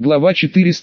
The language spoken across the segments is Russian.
Глава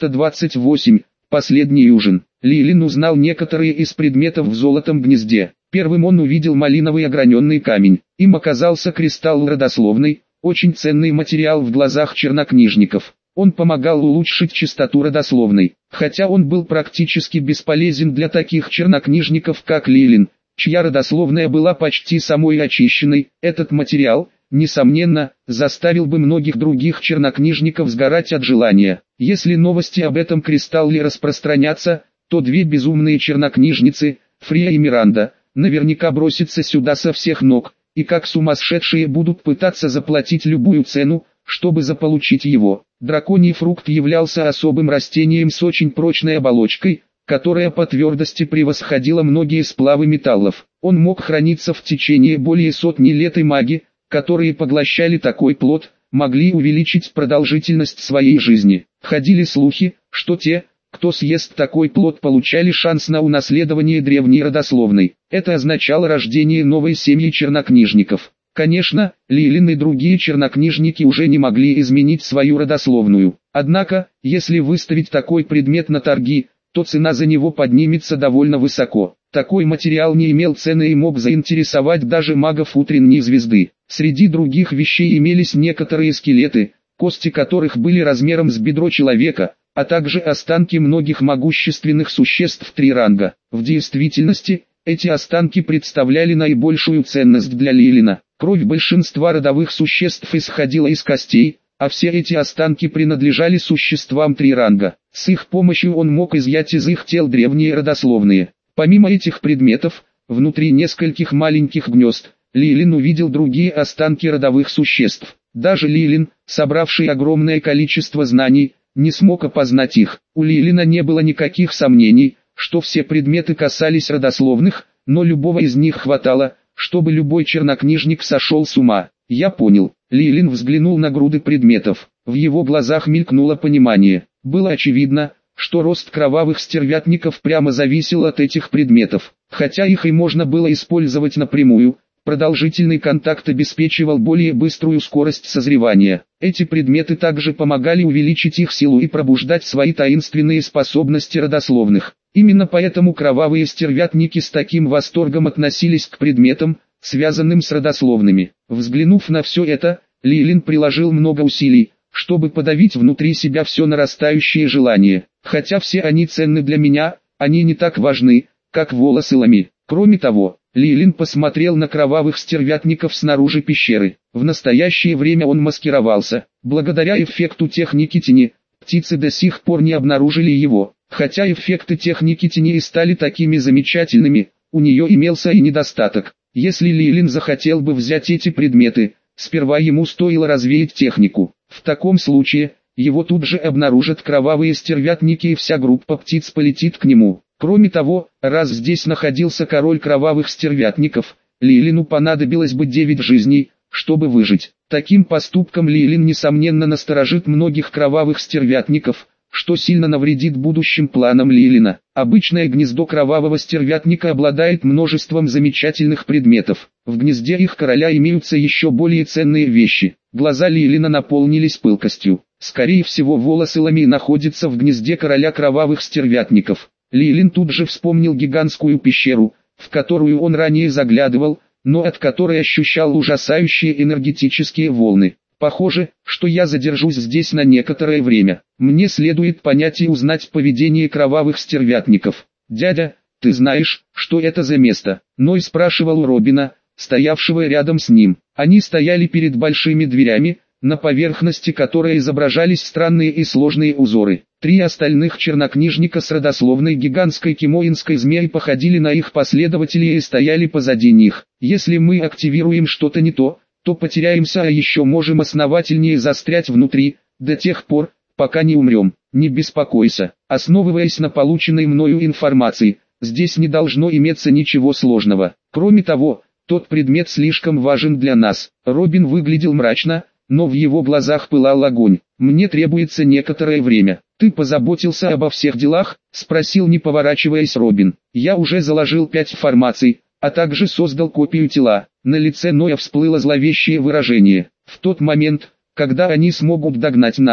428. Последний ужин. Лилин узнал некоторые из предметов в золотом гнезде. Первым он увидел малиновый ограненный камень. Им оказался кристалл родословный, очень ценный материал в глазах чернокнижников. Он помогал улучшить чистоту родословной, хотя он был практически бесполезен для таких чернокнижников, как Лилин, чья родословная была почти самой очищенной. Этот материал, несомненно, заставил бы многих других чернокнижников сгорать от желания. Если новости об этом кристалле распространятся, то две безумные чернокнижницы, Фрия и Миранда, наверняка бросятся сюда со всех ног, и как сумасшедшие будут пытаться заплатить любую цену, чтобы заполучить его. Драконий фрукт являлся особым растением с очень прочной оболочкой, которая по твердости превосходила многие сплавы металлов. Он мог храниться в течение более сотни лет, и маги, которые поглощали такой плод, могли увеличить продолжительность своей жизни. Ходили слухи, что те, кто съест такой плод, получали шанс на унаследование древней родословной. Это означало рождение новой семьи чернокнижников. Конечно, Лилин и другие чернокнижники уже не могли изменить свою родословную. Однако, если выставить такой предмет на торги, то цена за него поднимется довольно высоко. Такой материал не имел цены и мог заинтересовать даже магов утренней звезды. Среди других вещей имелись некоторые скелеты, кости которых были размером с бедро человека, а также останки многих могущественных существ 3 ранга. В действительности, эти останки представляли наибольшую ценность для Лилина. Кровь большинства родовых существ исходила из костей, а все эти останки принадлежали существам 3 ранга. С их помощью он мог изъять из их тел древние родословные. Помимо этих предметов, внутри нескольких маленьких гнезд, Лилин увидел другие останки родовых существ. Даже Лилин, собравший огромное количество знаний, не смог опознать их. У Лилина не было никаких сомнений, что все предметы касались родословных, но любого из них хватало, чтобы любой чернокнижник сошел с ума. Я понял. Лилин взглянул на груды предметов. В его глазах мелькнуло понимание. Было очевидно, что рост кровавых стервятников прямо зависел от этих предметов. Хотя их и можно было использовать напрямую, продолжительный контакт обеспечивал более быструю скорость созревания. Эти предметы также помогали увеличить их силу и пробуждать свои таинственные способности родословных. Именно поэтому кровавые стервятники с таким восторгом относились к предметам, связанным с родословными. Взглянув на все это, Лилин приложил много усилий, чтобы подавить внутри себя все нарастающее желание. Хотя все они ценны для меня, они не так важны, как волосы Лами. Кроме того, Лилин посмотрел на кровавых стервятников снаружи пещеры. В настоящее время он маскировался. Благодаря эффекту техники тени, птицы до сих пор не обнаружили его. Хотя эффекты техники тени и стали такими замечательными, у нее имелся и недостаток. Если Лилин захотел бы взять эти предметы, сперва ему стоило развеять технику. В таком случае, его тут же обнаружат кровавые стервятники и вся группа птиц полетит к нему. Кроме того, раз здесь находился король кровавых стервятников, Лилину понадобилось бы 9 жизней, чтобы выжить. Таким поступком Лилин несомненно насторожит многих кровавых стервятников, что сильно навредит будущим планам Лилина. Обычное гнездо кровавого стервятника обладает множеством замечательных предметов. В гнезде их короля имеются еще более ценные вещи. Глаза Лилина наполнились пылкостью. Скорее всего, волосы Лами находятся в гнезде короля кровавых стервятников. Лилин тут же вспомнил гигантскую пещеру, в которую он ранее заглядывал, но от которой ощущал ужасающие энергетические волны. Похоже, что я задержусь здесь на некоторое время. Мне следует понять и узнать поведение кровавых стервятников. Дядя, ты знаешь, что это за место? Ной спрашивал у Робина, стоявшего рядом с ним. Они стояли перед большими дверями, на поверхности которой изображались странные и сложные узоры. 3 остальных чернокнижника с родословной гигантской кимоинской змеи походили на их последователей и стояли позади них. Если мы активируем что-то не то, то потеряемся, а еще можем основательнее застрять внутри, до тех пор, пока не умрем. Не беспокойся. Основываясь на полученной мною информации, здесь не должно иметься ничего сложного. Кроме того, тот предмет слишком важен для нас. Робин выглядел мрачно, но в его глазах пылал огонь. Мне требуется некоторое время. Ты позаботился обо всех делах? Спросил, не поворачиваясь, Робин. Я уже заложил 5 формаций, а также создал копию тела. На лице Ноя всплыло зловещее выражение. В тот момент, когда они смогут догнать нас,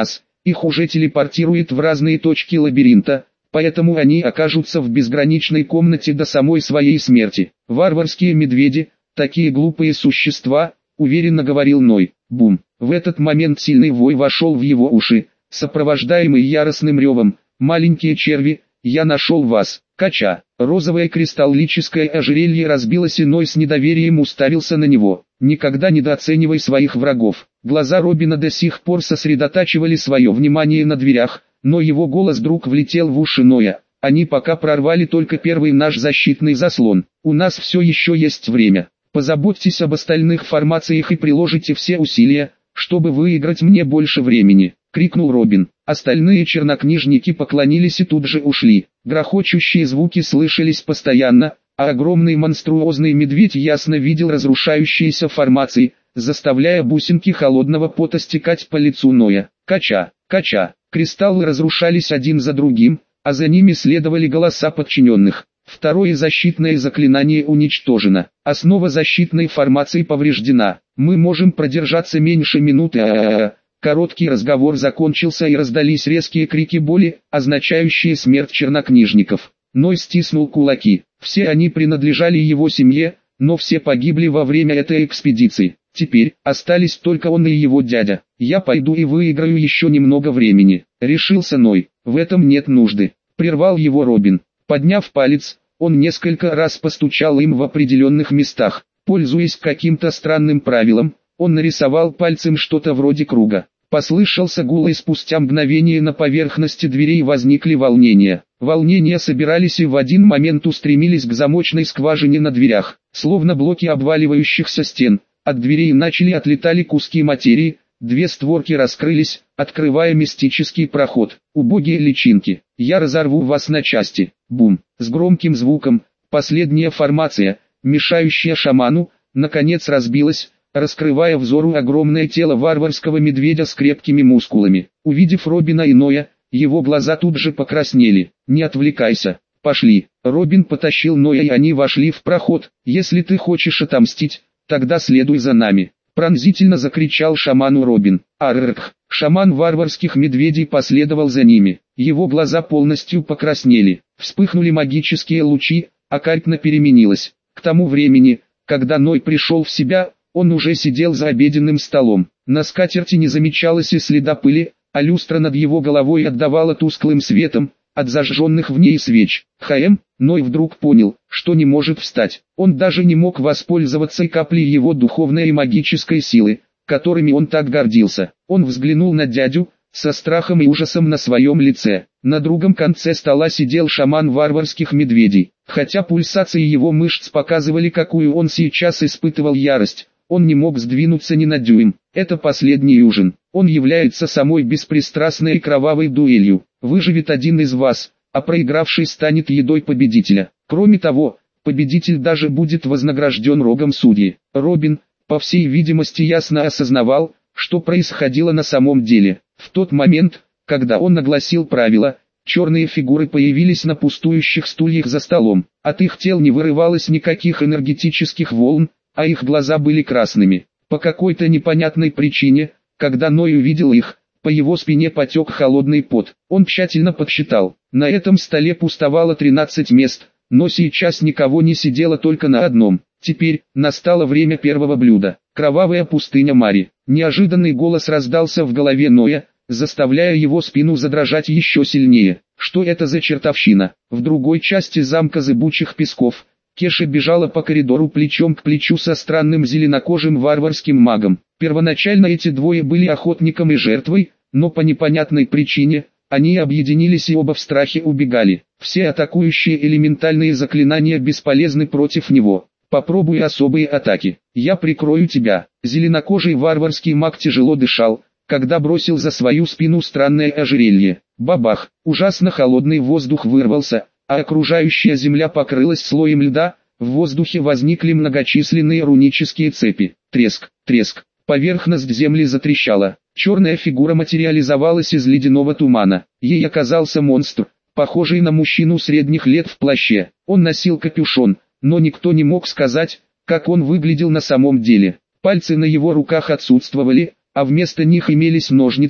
их уже телепортирует в разные точки лабиринта, поэтому они окажутся в безграничной комнате до самой своей смерти. Варварские медведи, такие глупые существа, уверенно говорил Ной. Бум! В этот момент сильный вой вошел в его уши, сопровождаемый яростным ревом. «Маленькие черви, я нашел вас!» Кача. Розовое кристаллическое ожерелье разбилось, и Ной с недоверием уставился на него. Никогда недооценивай своих врагов. Глаза Робина до сих пор сосредотачивали свое внимание на дверях, но его голос вдруг влетел в уши Ноя. Они пока прорвали только первый наш защитный заслон. У нас все еще есть время. Позаботьтесь об остальных формациях и приложите все усилия, чтобы выиграть мне больше времени, крикнул Робин. Остальные чернокнижники поклонились и тут же ушли. Грохочущие звуки слышались постоянно, а огромный монструозный медведь ясно видел разрушающиеся формации, заставляя бусинки холодного пота стекать по лицу Ноя. Кача, кача, кристаллы разрушались один за другим, а за ними следовали голоса подчиненных. Второе защитное заклинание уничтожено. Основа защитной формации повреждена. Мы можем продержаться меньше минуты. Короткий разговор закончился, и раздались резкие крики боли, означающие смерть чернокнижников. Ной стиснул кулаки. Все они принадлежали его семье, но все погибли во время этой экспедиции. Теперь остались только он и его дядя. Я пойду и выиграю еще немного времени, решился Ной. В этом нет нужды, прервал его Робин. Подняв палец, он несколько раз постучал им в определенных местах. Пользуясь каким-то странным правилом, он нарисовал пальцем что-то вроде круга. Послышался гул, и спустя мгновение на поверхности дверей возникли волнения. Волнения собирались и в один момент устремились к замочной скважине на дверях. Словно блоки обваливающихся стен, от дверей начали отлетали куски материи, две створки раскрылись, открывая мистический проход. Убогие личинки, я разорву вас на части. Бум! С громким звуком, последняя формация, мешающая шаману, наконец разбилась, раскрывая взору огромное тело варварского медведя с крепкими мускулами. Увидев Робина и Ноя, его глаза тут же покраснели. «Не отвлекайся, пошли». Робин потащил Ноя, и они вошли в проход. «Если ты хочешь отомстить, тогда следуй за нами», — пронзительно закричал шаману Робин. «Арррх!» Шаман варварских медведей последовал за ними. Его глаза полностью покраснели. Вспыхнули магические лучи, а картина переменилась. К тому времени, когда Ной пришел в себя, он уже сидел за обеденным столом. На скатерти не замечалось и следа пыли, а люстра над его головой отдавала тусклым светом от зажженных в ней свеч. Ной вдруг понял, что не может встать. Он даже не мог воспользоваться и каплей его духовной и магической силы, которыми он так гордился. Он взглянул на дядю, со страхом и ужасом на своем лице. На другом конце стола сидел шаман варварских медведей. Хотя пульсации его мышц показывали, какую он сейчас испытывал ярость, он не мог сдвинуться ни на дюйм. Это последний ужин. Он является самой беспристрастной и кровавой дуэлью. Выживет один из вас, а проигравший станет едой победителя. Кроме того, победитель даже будет вознагражден рогом судьи. Робин, по всей видимости, ясно осознавал, что происходило на самом деле. В тот момент, когда он огласил правила, черные фигуры появились на пустующих стульях за столом. От их тел не вырывалось никаких энергетических волн, а их глаза были красными. По какой-то непонятной причине, когда Ной увидел их, по его спине потек холодный пот. Он тщательно подсчитал. На этом столе пустовало 13 мест, но сейчас никого не сидело, только на одном. Теперь настало время первого блюда. Кровавая пустыня Мари. Неожиданный голос раздался в голове Ноя, заставляя его спину задрожать еще сильнее. Что это за чертовщина? В другой части замка Зыбучих Песков Кеша бежала по коридору плечом к плечу со странным зеленокожим варварским магом. Первоначально эти двое были охотником и жертвой, но по непонятной причине они объединились и оба в страхе убегали. Все атакующие элементальные заклинания бесполезны против него. Попробуй особые атаки. Я прикрою тебя. Зеленокожий варварский маг тяжело дышал, когда бросил за свою спину странное ожерелье. Бабах! Ужасно холодный воздух вырвался, а окружающая земля покрылась слоем льда. В воздухе возникли многочисленные рунические цепи. Треск, треск. Поверхность земли затрещала. Черная фигура материализовалась из ледяного тумана. Ей оказался монстр, похожий на мужчину средних лет в плаще. Он носил капюшон, но никто не мог сказать, как он выглядел на самом деле. Пальцы на его руках отсутствовали, а вместо них имелись ножницы,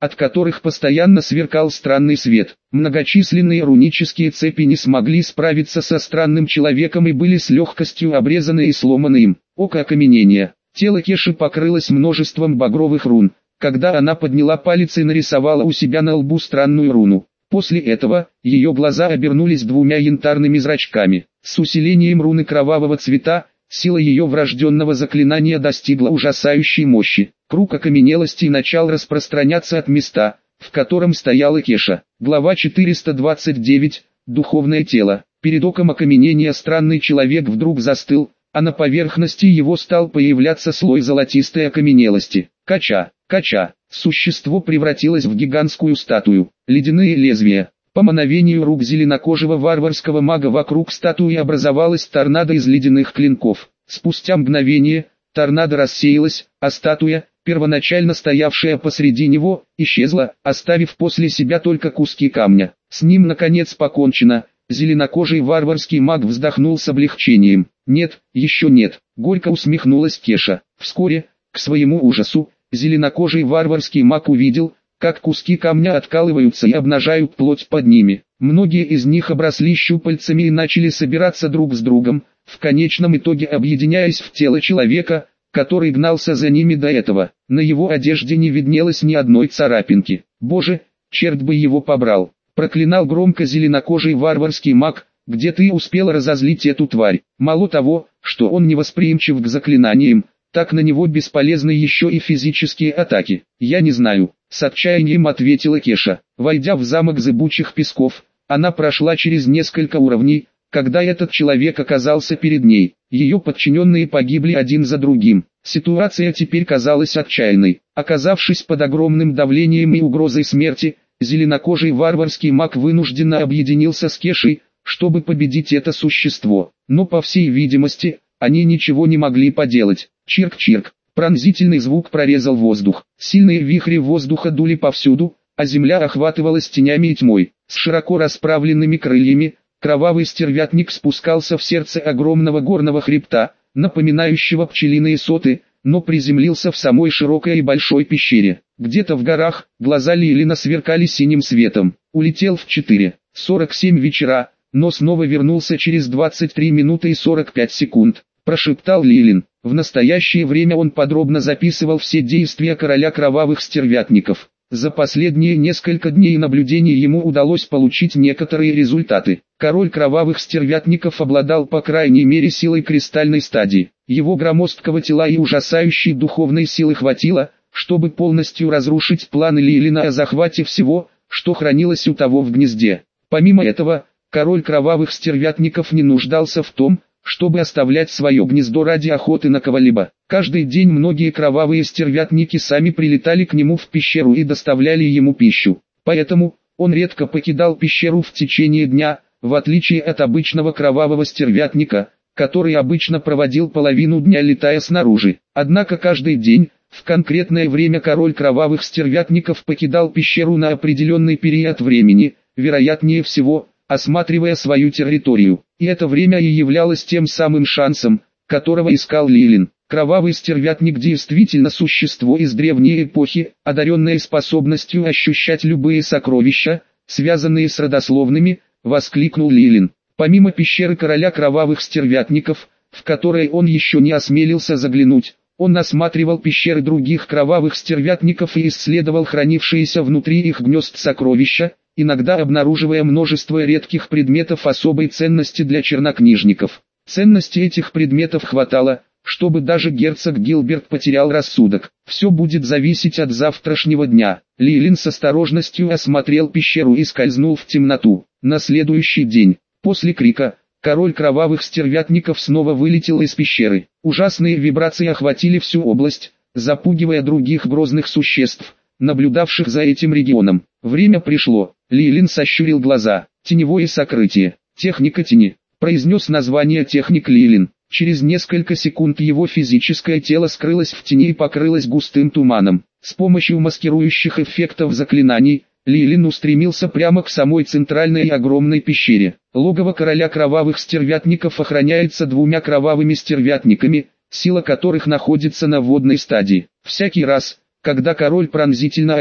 от которых постоянно сверкал странный свет. Многочисленные рунические цепи не смогли справиться со странным человеком и были с легкостью обрезаны и сломаны им. Око окаменения. Тело Кеши покрылось множеством багровых рун, когда она подняла палец и нарисовала у себя на лбу странную руну. После этого, ее глаза обернулись двумя янтарными зрачками. С усилением руны кровавого цвета, сила ее врожденного заклинания достигла ужасающей мощи. Круг окаменелости начал распространяться от места, в котором стояла Кеша. Глава 429. Духовное тело. Перед оком окаменения странный человек вдруг застыл, а на поверхности его стал появляться слой золотистой окаменелости. Кача, кача. Существо превратилось в гигантскую статую. Ледяные лезвия. По мановению рук зеленокожего варварского мага вокруг статуи образовалась торнадо из ледяных клинков. Спустя мгновение, торнадо рассеялась, а статуя, первоначально стоявшая посреди него, исчезла, оставив после себя только куски камня. С ним наконец покончено. Зеленокожий варварский маг вздохнул с облегчением. «Нет, еще нет», — горько усмехнулась Кеша. Вскоре, к своему ужасу, зеленокожий варварский маг увидел, как куски камня откалываются и обнажают плоть под ними. Многие из них обросли щупальцами и начали собираться друг с другом, в конечном итоге объединяясь в тело человека, который гнался за ними до этого. На его одежде не виднелось ни одной царапинки. «Боже, черт бы его побрал!» — проклинал громко зеленокожий варварский маг. «Где ты успел разозлить эту тварь? Мало того, что он невосприимчив к заклинаниям, так на него бесполезны еще и физические атаки». «Я не знаю», — с отчаянием ответила Кеша. Войдя в замок зыбучих песков, она прошла через несколько уровней, когда этот человек оказался перед ней. Ее подчиненные погибли один за другим. Ситуация теперь казалась отчаянной. Оказавшись под огромным давлением и угрозой смерти, зеленокожий варварский маг вынужденно объединился с Кешей, чтобы победить это существо. Но по всей видимости, они ничего не могли поделать. Чирк-чирк. Пронзительный звук прорезал воздух. Сильные вихри воздуха дули повсюду, а земля охватывалась тенями и тьмой. С широко расправленными крыльями, кровавый стервятник спускался в сердце огромного горного хребта, напоминающего пчелиные соты, но приземлился в самой широкой и большой пещере. Где-то в горах, глаза Лилина сверкали синим светом. Улетел в 4:47 вечера, но снова вернулся через 23 минуты и 45 секунд, прошептал Лилин. В настоящее время он подробно записывал все действия короля кровавых стервятников. За последние несколько дней наблюдений ему удалось получить некоторые результаты. Король кровавых стервятников обладал по крайней мере силой кристальной стадии. Его громоздкого тела и ужасающей духовной силы хватило, чтобы полностью разрушить планы Лилина о захвате всего, что хранилось у того в гнезде. Помимо этого, король кровавых стервятников не нуждался в том, чтобы оставлять свое гнездо ради охоты на кого-либо. Каждый день многие кровавые стервятники сами прилетали к нему в пещеру и доставляли ему пищу. Поэтому, он редко покидал пещеру в течение дня, в отличие от обычного кровавого стервятника, который обычно проводил половину дня летая снаружи. Однако каждый день, в конкретное время король кровавых стервятников покидал пещеру на определенный период времени, вероятнее всего, осматривая свою территорию. И это время и являлось тем самым шансом, которого искал Лилин. Кровавый стервятник действительно существо из древней эпохи, одаренное способностью ощущать любые сокровища, связанные с родословными, воскликнул Лилин. Помимо пещеры короля кровавых стервятников, в которой он еще не осмелился заглянуть, он осматривал пещеры других кровавых стервятников и исследовал хранившиеся внутри их гнезд сокровища, иногда обнаруживая множество редких предметов особой ценности для чернокнижников. Ценности этих предметов хватало, чтобы даже герцог Гилберт потерял рассудок. Все будет зависеть от завтрашнего дня. Лилин с осторожностью осмотрел пещеру и скользнул в темноту. На следующий день, после крика, король кровавых стервятников снова вылетел из пещеры. Ужасные вибрации охватили всю область, запугивая других грозных существ, наблюдавших за этим регионом. Время пришло. Лилин сощурил глаза. Теневое сокрытие. Техника тени. Произнес название техник Лилин. Через несколько секунд его физическое тело скрылось в тени и покрылось густым туманом. С помощью маскирующих эффектов заклинаний, Лилин устремился прямо к самой центральной и огромной пещере. Логово короля кровавых стервятников охраняется двумя кровавыми стервятниками, сила которых находится на водной стадии. Всякий раз, когда король пронзительно орет,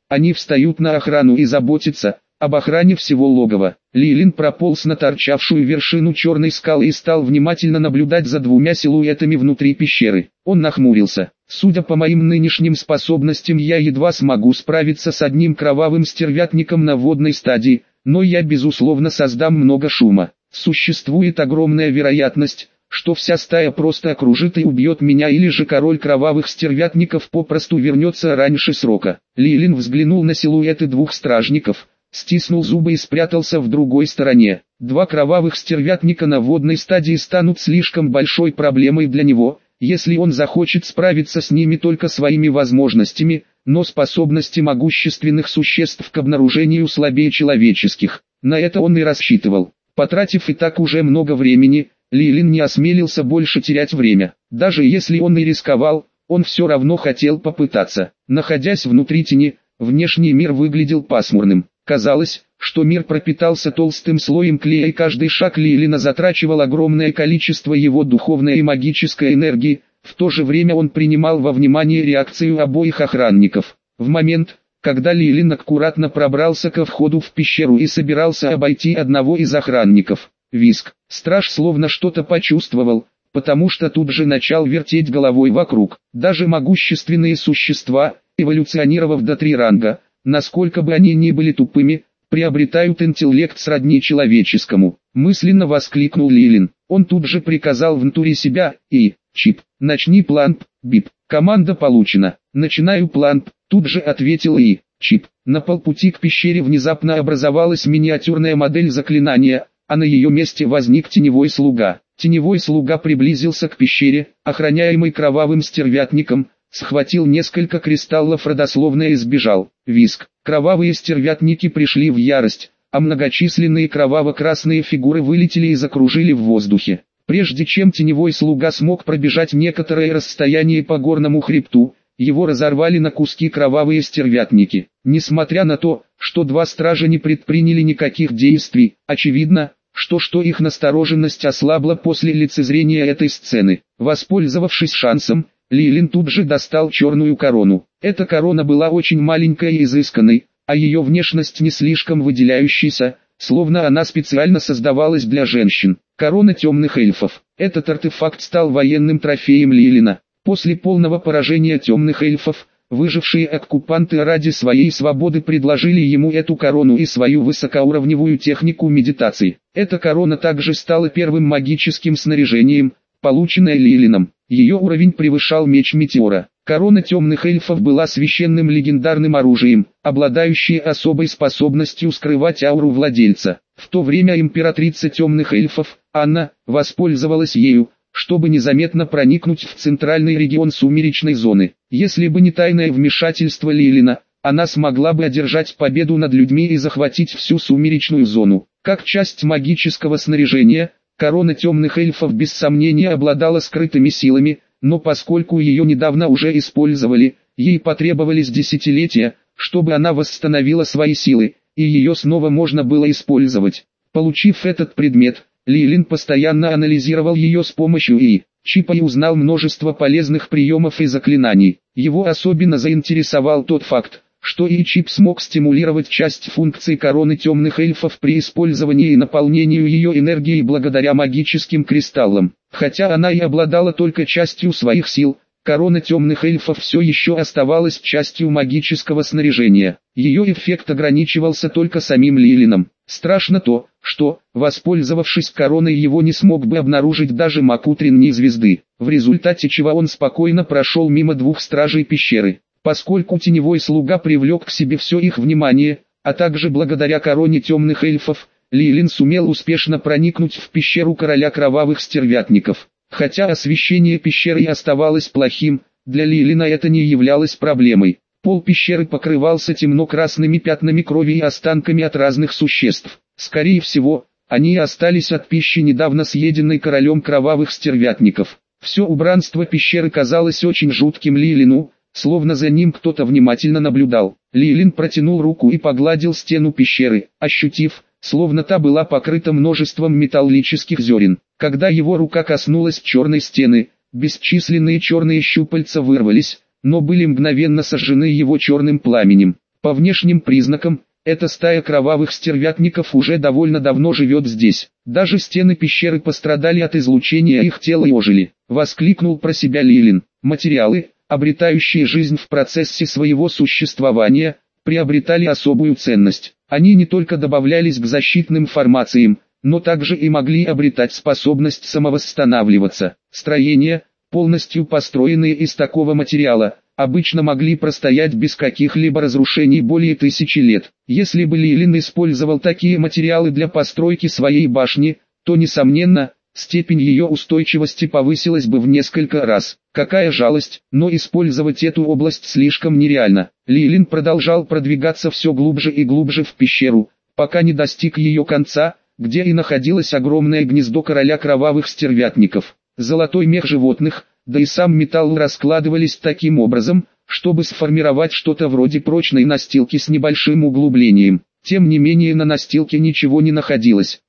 Они встают на охрану и заботятся об охране всего логова. Лилин прополз на торчавшую вершину черной скалы и стал внимательно наблюдать за двумя силуэтами внутри пещеры. Он нахмурился. Судя по моим нынешним способностям, я едва смогу справиться с одним кровавым стервятником на водной стадии, но я безусловно создам много шума. Существует огромная вероятность, что вся стая просто окружит и убьет меня, или же король кровавых стервятников попросту вернется раньше срока. Лилин взглянул на силуэты двух стражников, стиснул зубы и спрятался в другой стороне. Два кровавых стервятника на водной стадии станут слишком большой проблемой для него, если он захочет справиться с ними только своими возможностями, но способности могущественных существ к обнаружению слабее человеческих. На это он и рассчитывал. Потратив и так уже много времени, Лилин не осмелился больше терять время. Даже если он и рисковал, он все равно хотел попытаться. Находясь внутри тени, внешний мир выглядел пасмурным. Казалось, что мир пропитался толстым слоем клея, и каждый шаг Лилина затрачивал огромное количество его духовной и магической энергии. В то же время он принимал во внимание реакцию обоих охранников. В момент, когда Лилин аккуратно пробрался ко входу в пещеру и собирался обойти одного из охранников, визг. Страж словно что-то почувствовал, потому что тут же начал вертеть головой вокруг. Даже могущественные существа, эволюционировав до 3 ранга, насколько бы они ни были тупыми, приобретают интеллект сродни человеческому. Мысленно воскликнул Лилин. Он тут же приказал внутри себя: и, Чип, начни план, бип. Команда получена. Начинаю план, тут же ответил и, Чип. На полпути к пещере внезапно образовалась миниатюрная модель заклинания, а на ее месте возник теневой слуга. Теневой слуга приблизился к пещере, охраняемой кровавым стервятником, схватил несколько кристаллов родословно и сбежал. Визг. Кровавые стервятники пришли в ярость, а многочисленные кроваво-красные фигуры вылетели и закружили в воздухе. Прежде чем теневой слуга смог пробежать некоторое расстояние по горному хребту, его разорвали на куски кровавые стервятники. Несмотря на то, что два стража не предприняли никаких действий, очевидно, что их настороженность ослабла после лицезрения этой сцены. Воспользовавшись шансом, Лилин тут же достал черную корону. Эта корона была очень маленькой и изысканной, а ее внешность не слишком выделяющейся, словно она специально создавалась для женщин. Корона темных эльфов. Этот артефакт стал военным трофеем Лилина. После полного поражения темных эльфов, выжившие оккупанты ради своей свободы предложили ему эту корону и свою высокоуровневую технику медитации. Эта корона также стала первым магическим снаряжением, полученное Лилином. Ее уровень превышал меч Метеора. Корона темных эльфов была священным легендарным оружием, обладающей особой способностью скрывать ауру владельца. В то время императрица темных эльфов, Анна, воспользовалась ею, чтобы незаметно проникнуть в центральный регион сумеречной зоны. Если бы не тайное вмешательство Лилина, она смогла бы одержать победу над людьми и захватить всю сумеречную зону. Как часть магического снаряжения, корона темных эльфов без сомнения обладала скрытыми силами, но поскольку ее недавно уже использовали, ей потребовались десятилетия, чтобы она восстановила свои силы, и ее снова можно было использовать. Получив этот предмет, Лилин постоянно анализировал ее с помощью чипа и узнал множество полезных приемов и заклинаний. Его особенно заинтересовал тот факт, что чип смог стимулировать часть функций короны темных эльфов при использовании и наполнению ее энергией благодаря магическим кристаллам. Хотя она и обладала только частью своих сил, корона темных эльфов все еще оставалась частью магического снаряжения. Ее эффект ограничивался только самим Лилином. Страшно то, что, воспользовавшись короной, его не смог бы обнаружить даже маг утренней звезды, в результате чего он спокойно прошел мимо двух стражей пещеры. Поскольку теневой слуга привлек к себе все их внимание, а также благодаря короне темных эльфов, Лилин сумел успешно проникнуть в пещеру короля кровавых стервятников. Хотя освещение пещеры и оставалось плохим, для Лилина это не являлось проблемой. Пол пещеры покрывался темно-красными пятнами крови и останками от разных существ. Скорее всего, они остались от пищи, недавно съеденной королем кровавых стервятников. Все убранство пещеры казалось очень жутким Лилину, словно за ним кто-то внимательно наблюдал. Лилин протянул руку и погладил стену пещеры, ощутив, словно та была покрыта множеством металлических зерен. Когда его рука коснулась черной стены, бесчисленные черные щупальца вырвались, но были мгновенно сожжены его черным пламенем. По внешним признакам, эта стая кровавых стервятников уже довольно давно живет здесь. Даже стены пещеры пострадали от излучения их тела и ожили. Воскликнул про себя Лилин. Материалы, обретающие жизнь в процессе своего существования, приобретали особую ценность. Они не только добавлялись к защитным формациям, но также и могли обретать способность самовосстанавливаться. Строения, полностью построенные из такого материала, обычно могли простоять без каких-либо разрушений более 1000 лет. Если бы Лилин использовал такие материалы для постройки своей башни, то несомненно, степень ее устойчивости повысилась бы в несколько раз. Какая жалость, но использовать эту область слишком нереально. Лилин продолжал продвигаться все глубже и глубже в пещеру, пока не достиг ее конца, где и находилось огромное гнездо короля кровавых стервятников. Золотой мех животных, да и сам металл раскладывались таким образом, чтобы сформировать что-то вроде прочной настилки с небольшим углублением. Тем не менее на настилке ничего не находилось.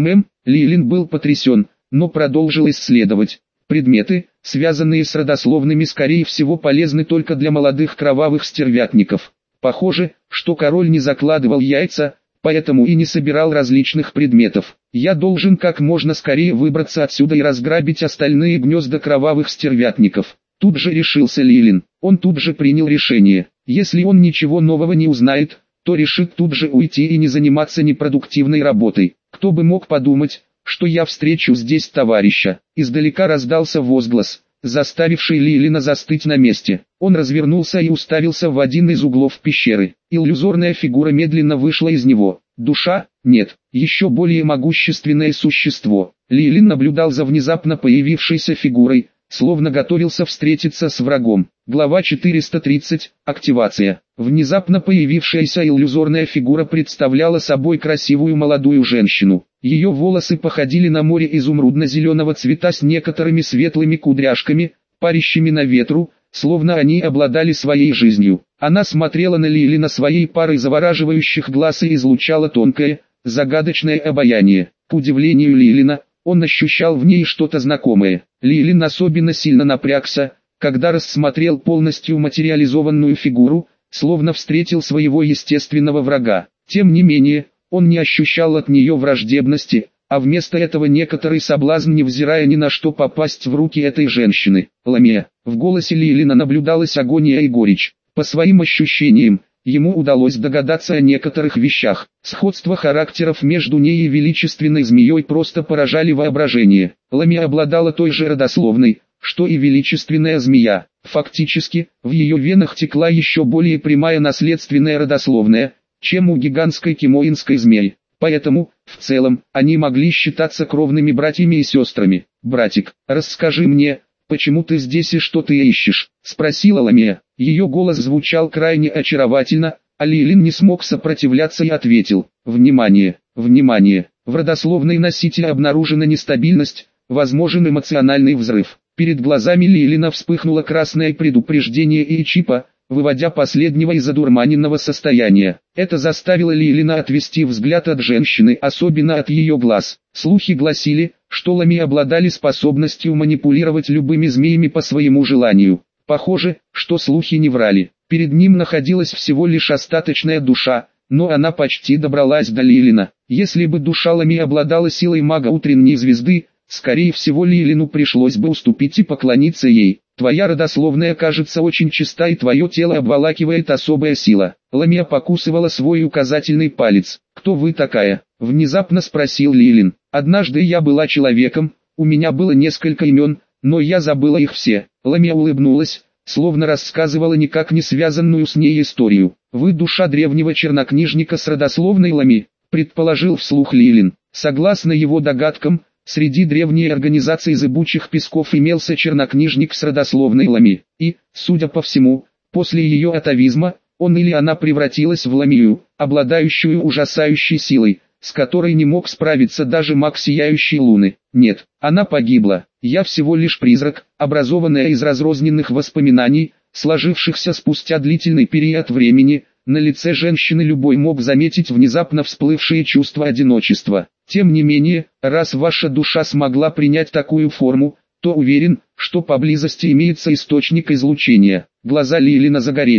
Лилин был потрясен, но продолжил исследовать. Предметы, связанные с родословными, скорее всего полезны только для молодых кровавых стервятников. Похоже, что король не закладывал яйца, поэтому и не собирал различных предметов. Я должен как можно скорее выбраться отсюда и разграбить остальные гнезда кровавых стервятников. Тут же решился Лилин. Он тут же принял решение. Если он ничего нового не узнает, то решит тут же уйти и не заниматься непродуктивной работой. Кто бы мог подумать, что я встречу здесь товарища. Издалека раздался возглас, заставивший Лилина застыть на месте. Он развернулся и уставился в один из углов пещеры. Иллюзорная фигура медленно вышла из него. Душа? Нет, еще более могущественное существо. Лилин наблюдал за внезапно появившейся фигурой, словно готовился встретиться с врагом. Глава 430. Активация. Внезапно появившаяся иллюзорная фигура представляла собой красивую молодую женщину. Ее волосы походили на море изумрудно-зеленого цвета с некоторыми светлыми кудряшками, парящими на ветру, словно они обладали своей жизнью. Она смотрела на Лилина своей парой завораживающих глаз и излучала тонкое, загадочное обаяние. К удивлению Лилина, он ощущал в ней что-то знакомое. Лилин особенно сильно напрягся, когда рассмотрел полностью материализованную фигуру, словно встретил своего естественного врага. Тем не менее, он не ощущал от нее враждебности, а вместо этого некоторый соблазн, невзирая ни на что, попасть в руки этой женщины. Ламия. В голосе Лилина наблюдалась агония и горечь. По своим ощущениям, ему удалось догадаться о некоторых вещах. Сходство характеров между ней и величественной змеей просто поражали воображение. Ламия обладала той же родословной, что и величественная змея. Фактически, в ее венах текла еще более прямая наследственная родословная, чем у гигантской кимоинской змеи. Поэтому, в целом, они могли считаться кровными братьями и сестрами. «Братик, расскажи мне, почему ты здесь и что ты ищешь?» — спросила Ламия. Ее голос звучал крайне очаровательно, а Лилин не смог сопротивляться и ответил: «Внимание, внимание! В родословной носителя обнаружена нестабильность, возможен эмоциональный взрыв». Перед глазами Лилина вспыхнуло красное предупреждение и чипа, выводя последнего из одурманенного состояния. Это заставило Лилина отвести взгляд от женщины, особенно от ее глаз. Слухи гласили, что Ламии обладали способностью манипулировать любыми змеями по своему желанию. Похоже, что слухи не врали. Перед ним находилась всего лишь остаточная душа, но она почти добралась до Лилина. Если бы душа Ламии обладала силой мага утренней звезды, скорее всего Лилину пришлось бы уступить и поклониться ей. «Твоя родословная кажется очень чиста, и твое тело обволакивает особая сила». Ламия покусывала свой указательный палец. «Кто вы такая?» — внезапно спросил Лилин. «Однажды я была человеком, у меня было несколько имен, но я забыла их все». Ламия улыбнулась, словно рассказывала никак не связанную с ней историю. «Вы душа древнего чернокнижника с родословной Лами», — предположил вслух Лилин. Согласно его догадкам, среди древней организации зыбучих песков имелся чернокнижник с родословной Лами, и, судя по всему, после ее атавизма, он или она превратилась в Ламию, обладающую ужасающей силой, с которой не мог справиться даже маг Сияющей Луны. Нет, она погибла. Я всего лишь призрак, образованная из разрозненных воспоминаний, сложившихся спустя длительный период времени. На лице женщины любой мог заметить внезапно всплывшие чувства одиночества. Тем не менее, раз ваша душа смогла принять такую форму, то уверен, что поблизости имеется источник излучения. Глаза Лилина загорелись.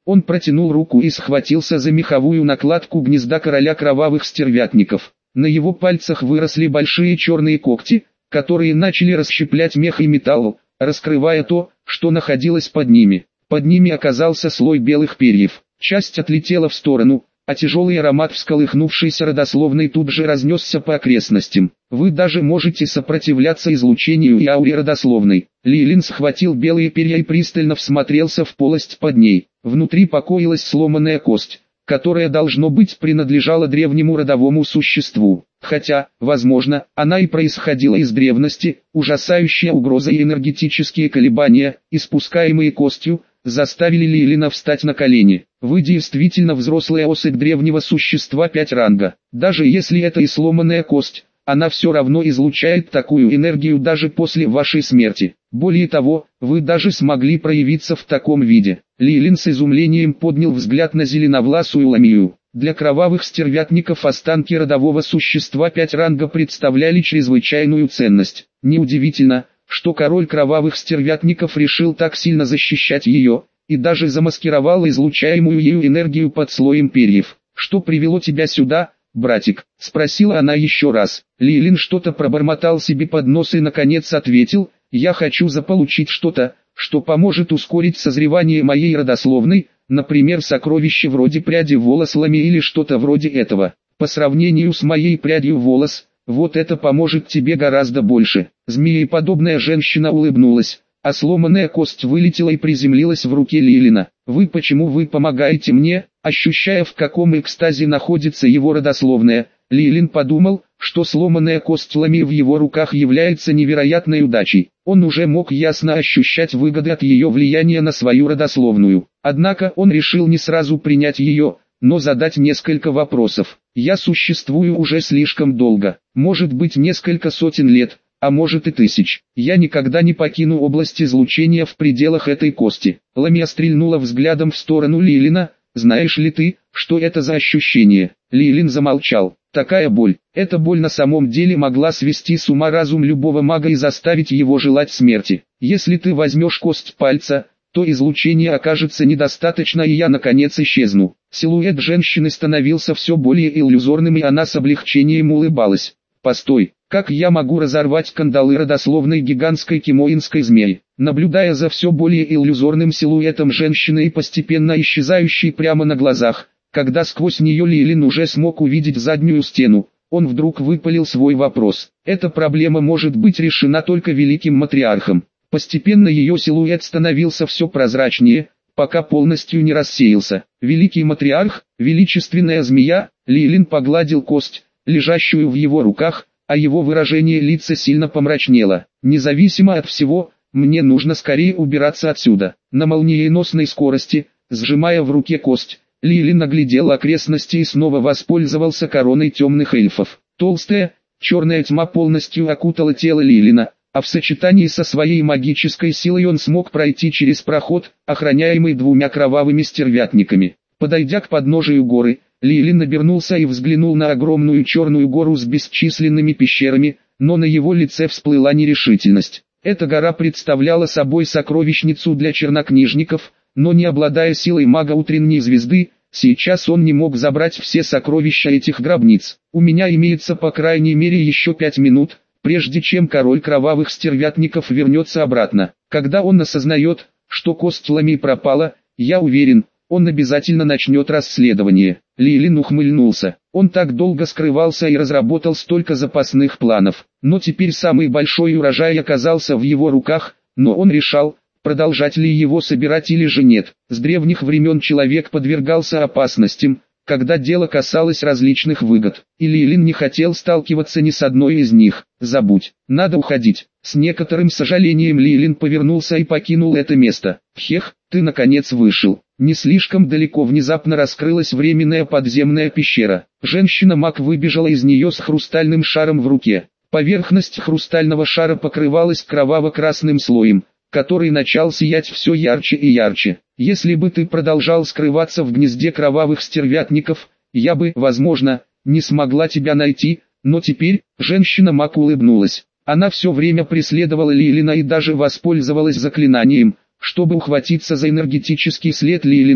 Он протянул руку и схватился за меховую накладку гнезда короля кровавых стервятников. На его пальцах выросли большие черные когти, которые начали расщеплять мех и металл, раскрывая то, что находилось под ними. Под ними оказался слой белых перьев. Часть отлетела в сторону, а тяжелый аромат всколыхнувшейся родословной тут же разнесся по окрестностям. Вы даже можете сопротивляться излучению и ауре родословной. Лилин схватил белые перья и пристально всмотрелся в полость под ней. Внутри покоилась сломанная кость, которая, должно быть, принадлежала древнему родовому существу. Хотя, возможно, она и происходила из древности. Ужасающая угроза и энергетические колебания, испускаемые костью, заставили Лилина встать на колени. Вы действительно взрослая особь древнего существа 5 ранга. Даже если это и сломанная кость, она все равно излучает такую энергию даже после вашей смерти. Более того, вы даже смогли проявиться в таком виде. Лилин с изумлением поднял взгляд на зеленовласую ламию. Для кровавых стервятников останки родового существа 5 ранга представляли чрезвычайную ценность. Неудивительно, что король кровавых стервятников решил так сильно защищать ее, и даже замаскировал излучаемую ею энергию под слоем перьев. «Что привело тебя сюда, братик?» — спросила она еще раз. Лилин что-то пробормотал себе под нос и наконец ответил: «Я хочу заполучить что-то, что поможет ускорить созревание моей родословной, например, сокровище вроде пряди волос Лами или что-то вроде этого. По сравнению с моей прядью волос, вот это поможет тебе гораздо больше». Змееподобная женщина улыбнулась, а сломанная кость вылетела и приземлилась в руке Лилина. Почему вы помогаете мне?» Ощущая, в каком экстазе находится его родословная, Лилин подумал, что сломанная кость Лами в его руках является невероятной удачей. Он уже мог ясно ощущать выгоды от ее влияния на свою родословную. Однако он решил не сразу принять ее, но задать несколько вопросов. «Я существую уже слишком долго, может быть несколько сотен лет, а может и тысяч. Я никогда не покину область излучения в пределах этой кости». Ламия стрельнула взглядом в сторону Лилина. «Знаешь ли ты, что это за ощущение?» Лилин замолчал. Такая боль. Эта боль на самом деле могла свести с ума разум любого мага и заставить его желать смерти. Если ты возьмешь кость пальца, то излучение окажется недостаточно и я наконец исчезну. Силуэт женщины становился все более иллюзорным и она с облегчением улыбалась. «Постой, как я могу разорвать кандалы родословной гигантской кимоинской змеи?» Наблюдая за все более иллюзорным силуэтом женщины и постепенно исчезающей прямо на глазах, когда сквозь нее Лилин уже смог увидеть заднюю стену, он вдруг выпалил свой вопрос. «Эта проблема может быть решена только великим матриархом». Постепенно ее силуэт становился все прозрачнее, пока полностью не рассеялся. «Великий матриарх, величественная змея», Лилин погладил кость, лежащую в его руках, а его выражение лица сильно помрачнело. «Независимо от всего, мне нужно скорее убираться отсюда». На молниеносной скорости, сжимая в руке кость, Лилин оглядел окрестности и снова воспользовался короной темных эльфов. Толстая, черная тьма полностью окутала тело Лилина, а в сочетании со своей магической силой он смог пройти через проход, охраняемый 2 кровавыми стервятниками. Подойдя к подножию горы, Лилин обернулся и взглянул на огромную черную гору с бесчисленными пещерами, но на его лице всплыла нерешительность. Эта гора представляла собой сокровищницу для чернокнижников, но не обладая силой мага утренней звезды, сейчас он не мог забрать все сокровища этих гробниц. «У меня имеется по крайней мере еще 5 минут, прежде чем король кровавых стервятников вернется обратно. Когда он осознает, что кость Лами пропала, я уверен, он обязательно начнет расследование». Лилин ухмыльнулся. Он так долго скрывался и разработал столько запасных планов, но теперь самый большой урожай оказался в его руках, но он решал, продолжать ли его собирать или же нет. С древних времен человек подвергался опасностям, когда дело касалось различных выгод, и Лилин не хотел сталкиваться ни с одной из них. «Забудь, надо уходить». С некоторым сожалением Лилин повернулся и покинул это место. «Хех, ты наконец вышел». Не слишком далеко внезапно раскрылась временная подземная пещера. Женщина-маг выбежала из нее с хрустальным шаром в руке. Поверхность хрустального шара покрывалась кроваво-красным слоем, который начал сиять все ярче и ярче. «Если бы ты продолжал скрываться в гнезде кровавых стервятников, я бы, возможно, не смогла тебя найти, но теперь...» Женщина-маг улыбнулась. Она все время преследовала Лилина и даже воспользовалась заклинанием, чтобы ухватиться за энергетический след Лилина,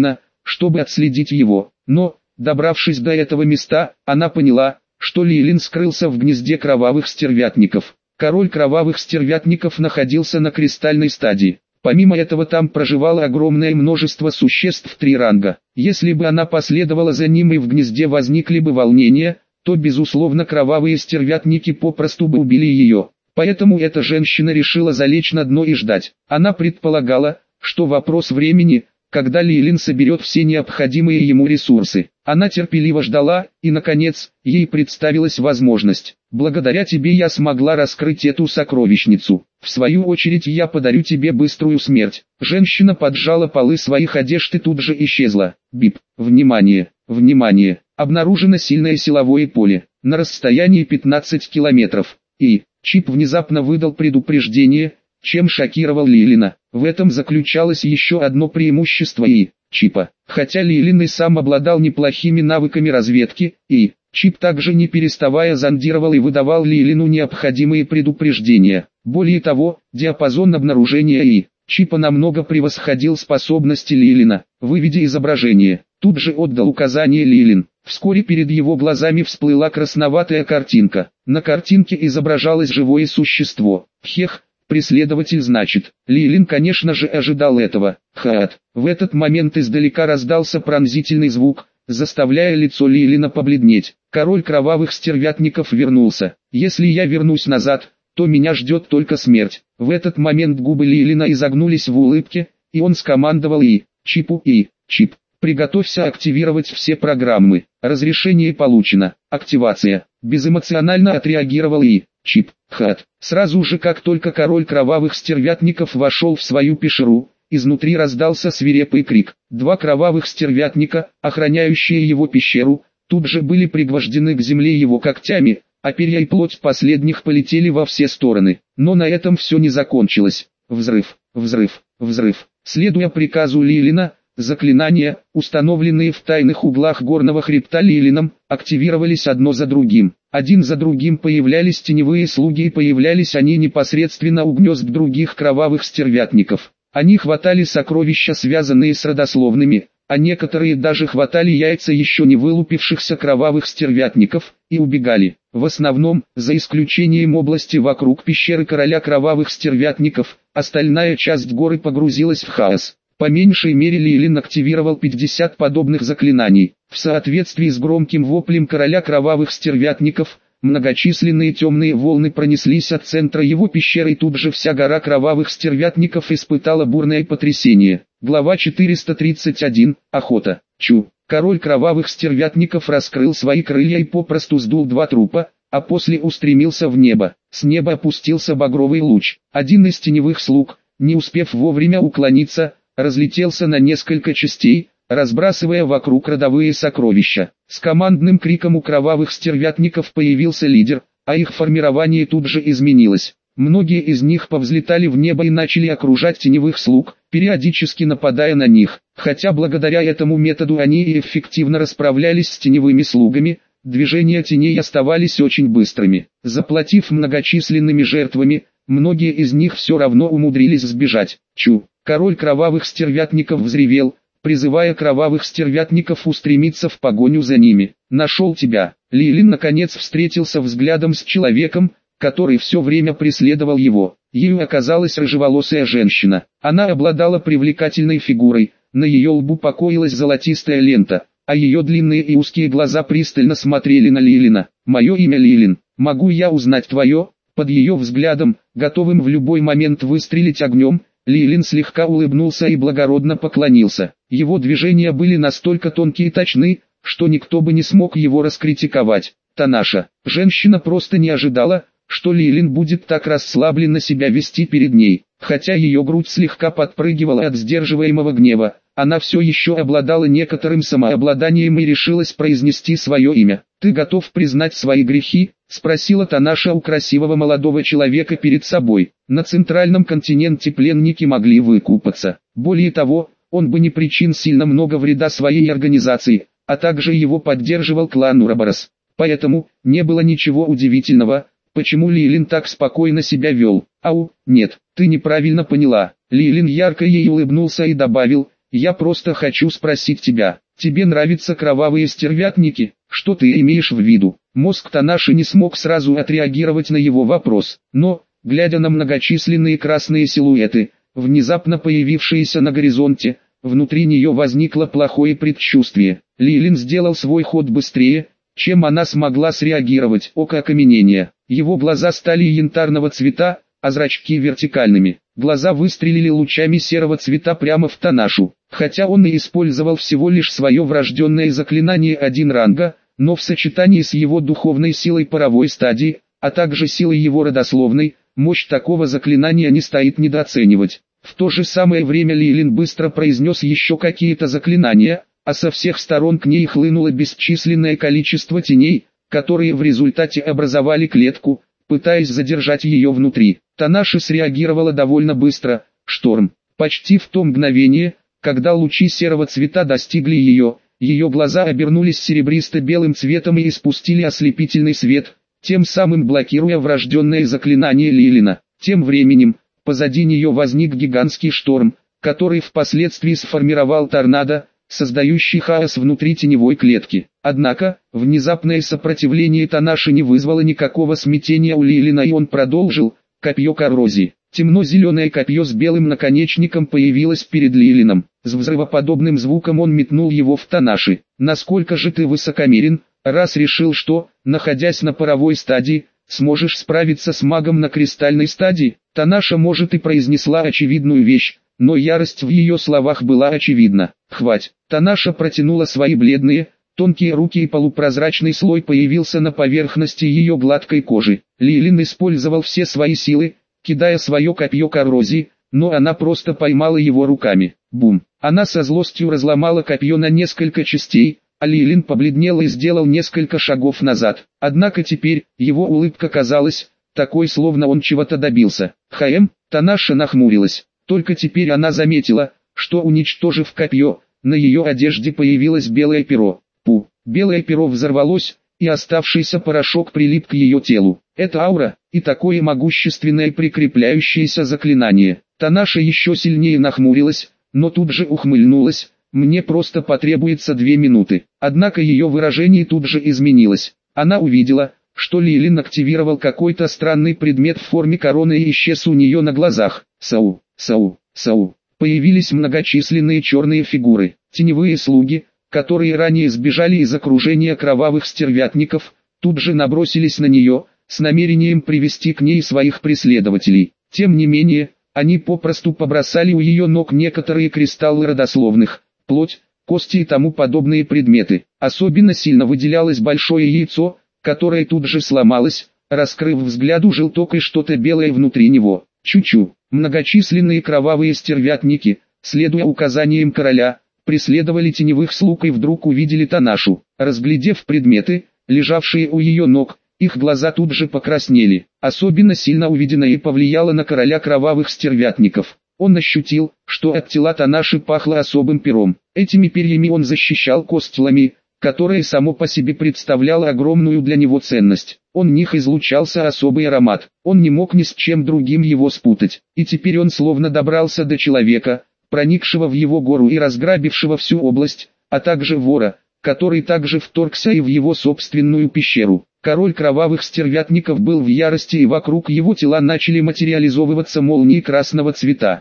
чтобы отследить его. Но, добравшись до этого места, она поняла, что Лилин скрылся в гнезде кровавых стервятников. Король кровавых стервятников находился на кристальной стадии. Помимо этого там проживало огромное множество существ 3 ранга. Если бы она последовала за ним и в гнезде возникли бы волнения, то безусловно кровавые стервятники попросту бы убили ее. Поэтому эта женщина решила залечь на дно и ждать. Она предполагала, что вопрос времени, когда Лилин соберет все необходимые ему ресурсы. Она терпеливо ждала, и наконец, ей представилась возможность. Благодаря тебе я смогла раскрыть эту сокровищницу. В свою очередь я подарю тебе быструю смерть. Женщина поджала полы своих одежд и тут же исчезла. Бип. Внимание, внимание. Обнаружено сильное силовое поле. На расстоянии 15 километров. И чип внезапно выдал предупреждение, чем шокировал Лилина. В этом заключалось еще одно преимущество чипа. Хотя Лилин и сам обладал неплохими навыками разведки, чип также не переставая зондировал и выдавал Лилину необходимые предупреждения. Более того, диапазон обнаружения чипа намного превосходил способности Лилина. Выведя изображение, тут же отдал указание Лилин. Вскоре перед его глазами всплыла красноватая картинка. На картинке изображалось живое существо. Хех. Преследователь значит. Лилин конечно же ожидал этого. Хаат. В этот момент издалека раздался пронзительный звук, заставляя лицо Лилина побледнеть. Король кровавых стервятников вернулся. Если я вернусь назад, то меня ждет только смерть. В этот момент губы Лилина изогнулись в улыбке, и он скомандовал чипу чип. Приготовься активировать все программы. Разрешение получено. Активация. Безэмоционально отреагировал чип. Хат. Сразу же как только король кровавых стервятников вошел в свою пещеру, изнутри раздался свирепый крик. 2 кровавых стервятника, охраняющие его пещеру, тут же были пригвождены к земле его когтями, а перья и плоть последних полетели во все стороны. Но на этом все не закончилось. Взрыв, взрыв, взрыв. Следуя приказу Лилина, заклинания, установленные в тайных углах горного хребта Лилином, активировались одно за другим. Один за другим появлялись теневые слуги и появлялись они непосредственно у гнезд других кровавых стервятников. Они хватали сокровища, связанные с родословными, а некоторые даже хватали яйца еще не вылупившихся кровавых стервятников, и убегали. В основном, за исключением области вокруг пещеры короля кровавых стервятников, остальная часть горы погрузилась в хаос. По меньшей мере Лилин активировал 50 подобных заклинаний. В соответствии с громким воплем короля кровавых стервятников, многочисленные темные волны пронеслись от центра его пещеры, и тут же вся гора кровавых стервятников испытала бурное потрясение. Глава 431. Охота. Король кровавых стервятников раскрыл свои крылья и попросту сдул 2 трупа, а после устремился в небо. С неба опустился багровый луч. Один из теневых слуг, не успев вовремя уклониться, разлетелся на несколько частей, разбрасывая вокруг родовые сокровища. С командным криком у кровавых стервятников появился лидер, а их формирование тут же изменилось. Многие из них повзлетали в небо и начали окружать теневых слуг, периодически нападая на них. Хотя благодаря этому методу они и эффективно расправлялись с теневыми слугами, движения теней оставались очень быстрыми. Заплатив многочисленными жертвами, многие из них все равно умудрились сбежать. Король кровавых стервятников взревел, призывая кровавых стервятников устремиться в погоню за ними. «Нашел тебя!» Лилин наконец встретился взглядом с человеком, который все время преследовал его. Ею оказалась рыжеволосая женщина. Она обладала привлекательной фигурой, на ее лбу покоилась золотистая лента, а ее длинные и узкие глаза пристально смотрели на Лилина. «Мое имя Лилин, могу я узнать твое?» Под ее взглядом, готовым в любой момент выстрелить огнем, Лилин слегка улыбнулся и благородно поклонился. Его движения были настолько тонкие и точны, что никто бы не смог его раскритиковать. Танаша. Женщина просто не ожидала, что Лилин будет так расслабленно себя вести перед ней. Хотя ее грудь слегка подпрыгивала от сдерживаемого гнева, она все еще обладала некоторым самообладанием и решилась произнести свое имя. «Ты готов признать свои грехи?» — спросила Танаша у красивого молодого человека перед собой. На центральном континенте пленники могли выкупаться. Более того, он бы не причин сильно много вреда своей организации, а также его поддерживал клан Ураборос. Поэтому, не было ничего удивительного, почему Лилин так спокойно себя вел. «Ау, нет, ты неправильно поняла». Лилин ярко ей улыбнулся и добавил: Я просто хочу спросить тебя, тебе нравятся кровавые стервятники? Что ты имеешь в виду? Мозг Танаши не смог сразу отреагировать на его вопрос, но, глядя на многочисленные красные силуэты, внезапно появившиеся на горизонте, внутри нее возникло плохое предчувствие. Лилин сделал свой ход быстрее, чем она смогла среагировать. Око окаменения. Его глаза стали янтарного цвета, а зрачки вертикальными. Глаза выстрелили лучами серого цвета прямо в Танашу. Хотя он и использовал всего лишь свое врожденное заклинание 1 ранга, но в сочетании с его духовной силой паровой стадии, а также силой его родословной, мощь такого заклинания не стоит недооценивать. В то же самое время Лилин быстро произнес еще какие-то заклинания, а со всех сторон к ней хлынуло бесчисленное количество теней, которые в результате образовали клетку, пытаясь задержать ее внутри. Танаши среагировала довольно быстро. Шторм. Почти в то мгновение, когда лучи серого цвета достигли ее глаза обернулись серебристо-белым цветом и испустили ослепительный свет, тем самым блокируя врожденное заклинание Лилина. Тем временем, позади нее возник гигантский шторм, который впоследствии сформировал торнадо, создающий хаос внутри теневой клетки. Однако, внезапное сопротивление Танаши не вызвало никакого смятения у Лилина, и он продолжил. Копье коррозии. Темно-зеленое копье с белым наконечником появилось перед Лилином. С взрывоподобным звуком он метнул его в Танаши. «Насколько же ты высокомерен, раз решил, что, находясь на паровой стадии, сможешь справиться с магом на кристальной стадии?» Танаша, может, и произнесла очевидную вещь, но ярость в ее словах была очевидна. «Хвать!» Танаша протянула свои бледные, тонкие руки, и полупрозрачный слой появился на поверхности ее гладкой кожи. Лилин использовал все свои силы, кидая свое копье коррозии, но она просто поймала его руками. Бум! Она со злостью разломала копье на несколько частей, а Лилин побледнел и сделал несколько шагов назад. Однако теперь, его улыбка казалась такой, словно он чего-то добился. Танаша нахмурилась. Только теперь она заметила, что, уничтожив копье, на ее одежде появилось белое перо. Белое перо взорвалось, и оставшийся порошок прилип к ее телу. Это аура, и такое могущественное прикрепляющееся заклинание. Танаша еще сильнее нахмурилась, но тут же ухмыльнулась. «Мне просто потребуется 2 минуты». Однако ее выражение тут же изменилось. Она увидела, что Лилин активировал какой-то странный предмет в форме короны и исчез у нее на глазах. Сау, сау, сау. Появились многочисленные черные фигуры, теневые слуги, которые ранее сбежали из окружения кровавых стервятников, тут же набросились на нее, с намерением привести к ней своих преследователей. Тем не менее, они попросту побросали у ее ног некоторые кристаллы родословных, плоть, кости и тому подобные предметы. Особенно сильно выделялось большое яйцо, которое тут же сломалось, раскрыв взгляду желток и что-то белое внутри него. Чу-чу. Многочисленные кровавые стервятники, следуя указаниям короля, преследовали теневых слуг и вдруг увидели Танашу. Разглядев предметы, лежавшие у ее ног, их глаза тут же покраснели. Особенно сильно увиденное повлияло на короля кровавых стервятников. Он ощутил, что от тела Танаши пахло особым пером. Этими перьями он защищал кость Лами, которое само по себе представляло огромную для него ценность. Он них излучался особый аромат. Он не мог ни с чем другим его спутать. И теперь он словно добрался до человека, проникшего в его гору и разграбившего всю область, а также вора, который также вторгся и в его собственную пещеру. Король кровавых стервятников был в ярости, и вокруг его тела начали материализовываться молнии красного цвета.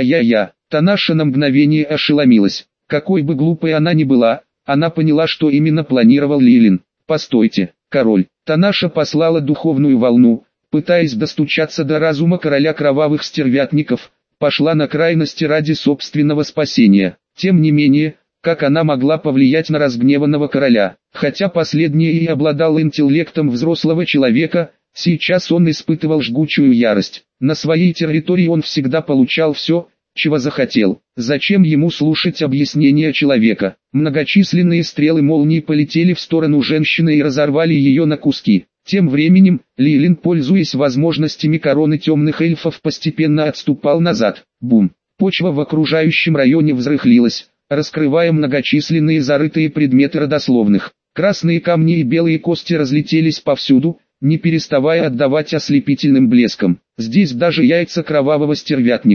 Танаша на мгновение ошеломилась. Какой бы глупой она ни была, она поняла, что именно планировал Лилин. «Постойте, король!» Танаша послала духовную волну, пытаясь достучаться до разума короля кровавых стервятников, пошла на крайности ради собственного спасения. Тем не менее, как она могла повлиять на разгневанного короля? Хотя последний и обладал интеллектом взрослого человека, сейчас он испытывал жгучую ярость. На своей территории он всегда получал все, чего захотел. Зачем ему слушать объяснения человека? Многочисленные стрелы молнии полетели в сторону женщины и разорвали ее на куски. Тем временем, Лилин, пользуясь возможностями короны темных эльфов, постепенно отступал назад. Бум! Почва в окружающем районе взрыхлилась, раскрывая многочисленные зарытые предметы родословных. Красные камни и белые кости разлетелись повсюду, не переставая отдавать ослепительным блеском. Здесь даже яйца кровавого стервятника.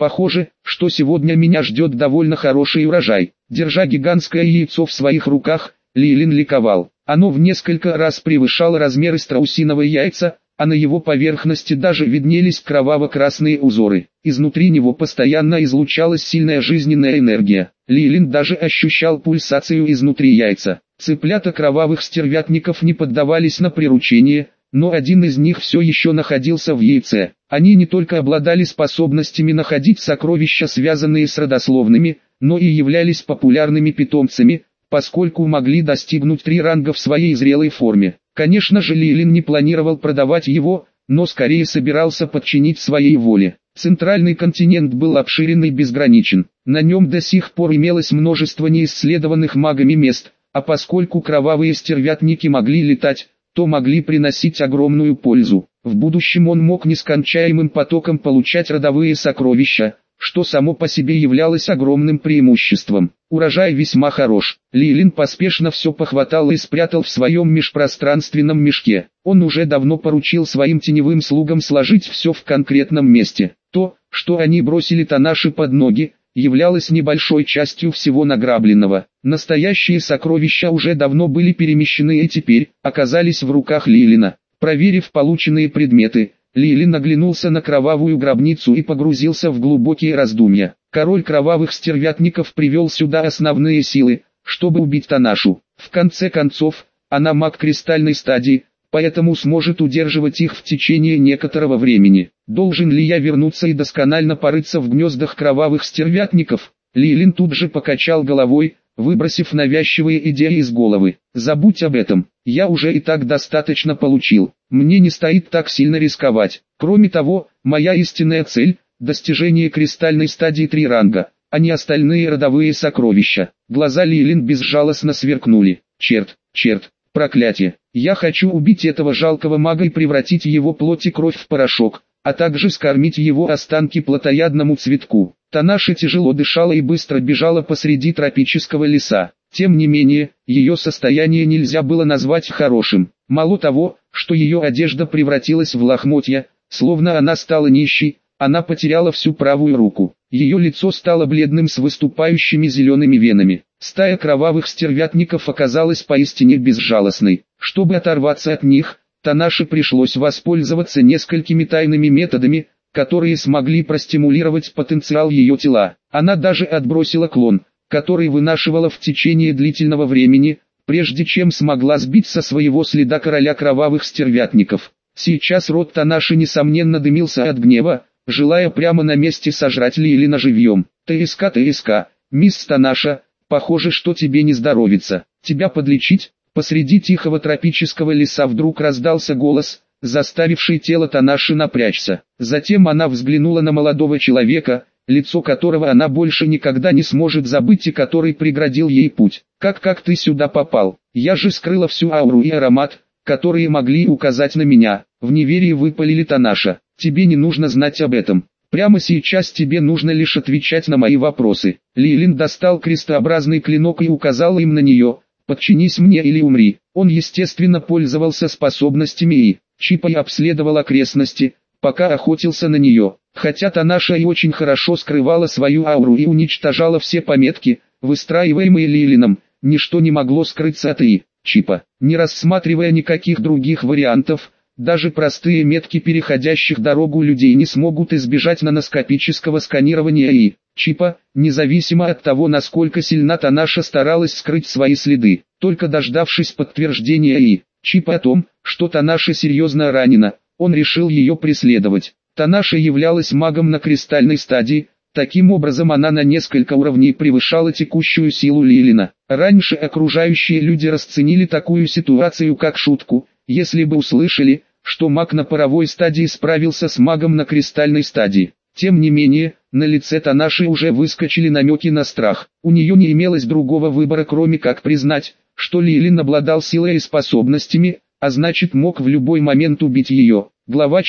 Похоже, что сегодня меня ждет довольно хороший урожай. Держа гигантское яйцо в своих руках, Лилин ликовал. Оно в несколько раз превышало размеры страусиного яйца, а на его поверхности даже виднелись кроваво-красные узоры. Изнутри него постоянно излучалась сильная жизненная энергия. Лилин даже ощущал пульсацию изнутри яйца. Цыплята кровавых стервятников не поддавались на приручение, но один из них все еще находился в яйце. Они не только обладали способностями находить сокровища, связанные с родословными, но и являлись популярными питомцами, поскольку могли достигнуть 3 ранга в своей зрелой форме. Конечно же, Лилин не планировал продавать его, но скорее собирался подчинить своей воле. Центральный континент был обширен и безграничен. На нем до сих пор имелось множество неисследованных магами мест, а поскольку кровавые стервятники могли летать, то могли приносить огромную пользу. В будущем он мог нескончаемым потоком получать родовые сокровища, что само по себе являлось огромным преимуществом. Урожай весьма хорош. Лилин поспешно все похватал и спрятал в своем межпространственном мешке. Он уже давно поручил своим теневым слугам сложить все в конкретном месте. То, что они бросили Танаши под ноги, являлось небольшой частью всего награбленного. Настоящие сокровища уже давно были перемещены и теперь оказались в руках Лилина. Проверив полученные предметы, Лилин оглянулся на кровавую гробницу и погрузился в глубокие раздумья. Король кровавых стервятников привел сюда основные силы, чтобы убить Танашу. В конце концов, она маг кристальной стадии, поэтому сможет удерживать их в течение некоторого времени. Должен ли я вернуться и досконально порыться в гнездах кровавых стервятников? Лилин тут же покачал головой, выбросив навязчивые идеи из головы. Забудь об этом, я уже и так достаточно получил. Мне не стоит так сильно рисковать. Кроме того, моя истинная цель – достижение кристальной стадии 3 ранга, а не остальные родовые сокровища. Глаза Лилин безжалостно сверкнули. Черт, проклятие. Я хочу убить этого жалкого мага и превратить его плоть и кровь в порошок, а также скормить его останки плотоядному цветку. Танаши тяжело дышала и быстро бежала посреди тропического леса. Тем не менее, ее состояние нельзя было назвать хорошим. Мало того, что ее одежда превратилась в лохмотья, словно она стала нищей, она потеряла всю правую руку. Ее лицо стало бледным с выступающими зелеными венами. Стая кровавых стервятников оказалась поистине безжалостной. Чтобы оторваться от них, Танаше пришлось воспользоваться несколькими тайными методами, которые смогли простимулировать потенциал ее тела. Она даже отбросила клон, который вынашивала в течение длительного времени, прежде чем смогла сбить со своего следа короля кровавых стервятников. Сейчас рот Танаши несомненно дымился от гнева, желая прямо на месте сожрать Лилина живьем. ТСК, мисс Танаша, похоже, что тебе не здоровится. Тебя подлечить? Посреди тихого тропического леса вдруг раздался голос, заставивший тело Танаши напрячься. Затем она взглянула на молодого человека, лицо которого она больше никогда не сможет забыть и который преградил ей путь. Как ты сюда попал? Я же скрыла всю ауру и аромат, которые могли указать на меня. В неверии выпалили Танаша. Тебе не нужно знать об этом. Прямо сейчас тебе нужно лишь отвечать на мои вопросы. Лилин достал крестообразный клинок и указал им на нее. Подчинись мне или умри. Он естественно пользовался способностями и Чипа обследовал окрестности, пока охотился на нее. Хотя Танаша и очень хорошо скрывала свою ауру и уничтожала все пометки, выстраиваемые Лилином, ничто не могло скрыться от Чипа. Не рассматривая никаких других вариантов, даже простые метки переходящих дорогу людей не смогут избежать наноскопического сканирования Чипа, независимо от того, насколько сильна Танаша старалась скрыть свои следы. Только дождавшись подтверждения Чипа о том, что Танаша серьезно ранена, он решил ее преследовать. Танаша являлась магом на кристальной стадии, таким образом она на несколько уровней превышала текущую силу Лилина. Раньше окружающие люди расценили такую ситуацию как шутку, если бы услышали, что маг на паровой стадии справился с магом на кристальной стадии. Тем не менее, на лице Танаши уже выскочили намеки на страх. У нее не имелось другого выбора, кроме как признать, что Лилин обладал силой и способностями, а значит мог в любой момент убить ее. Глава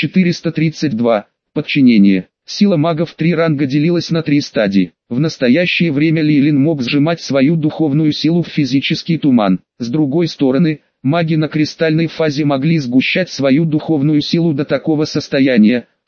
432. Подчинение. Сила магов 3 ранга делилась на 3 стадии. В настоящее время Лилин мог сжимать свою духовную силу в физический туман. С другой стороны, маги на кристальной фазе могли сгущать свою духовную силу до такого состояния,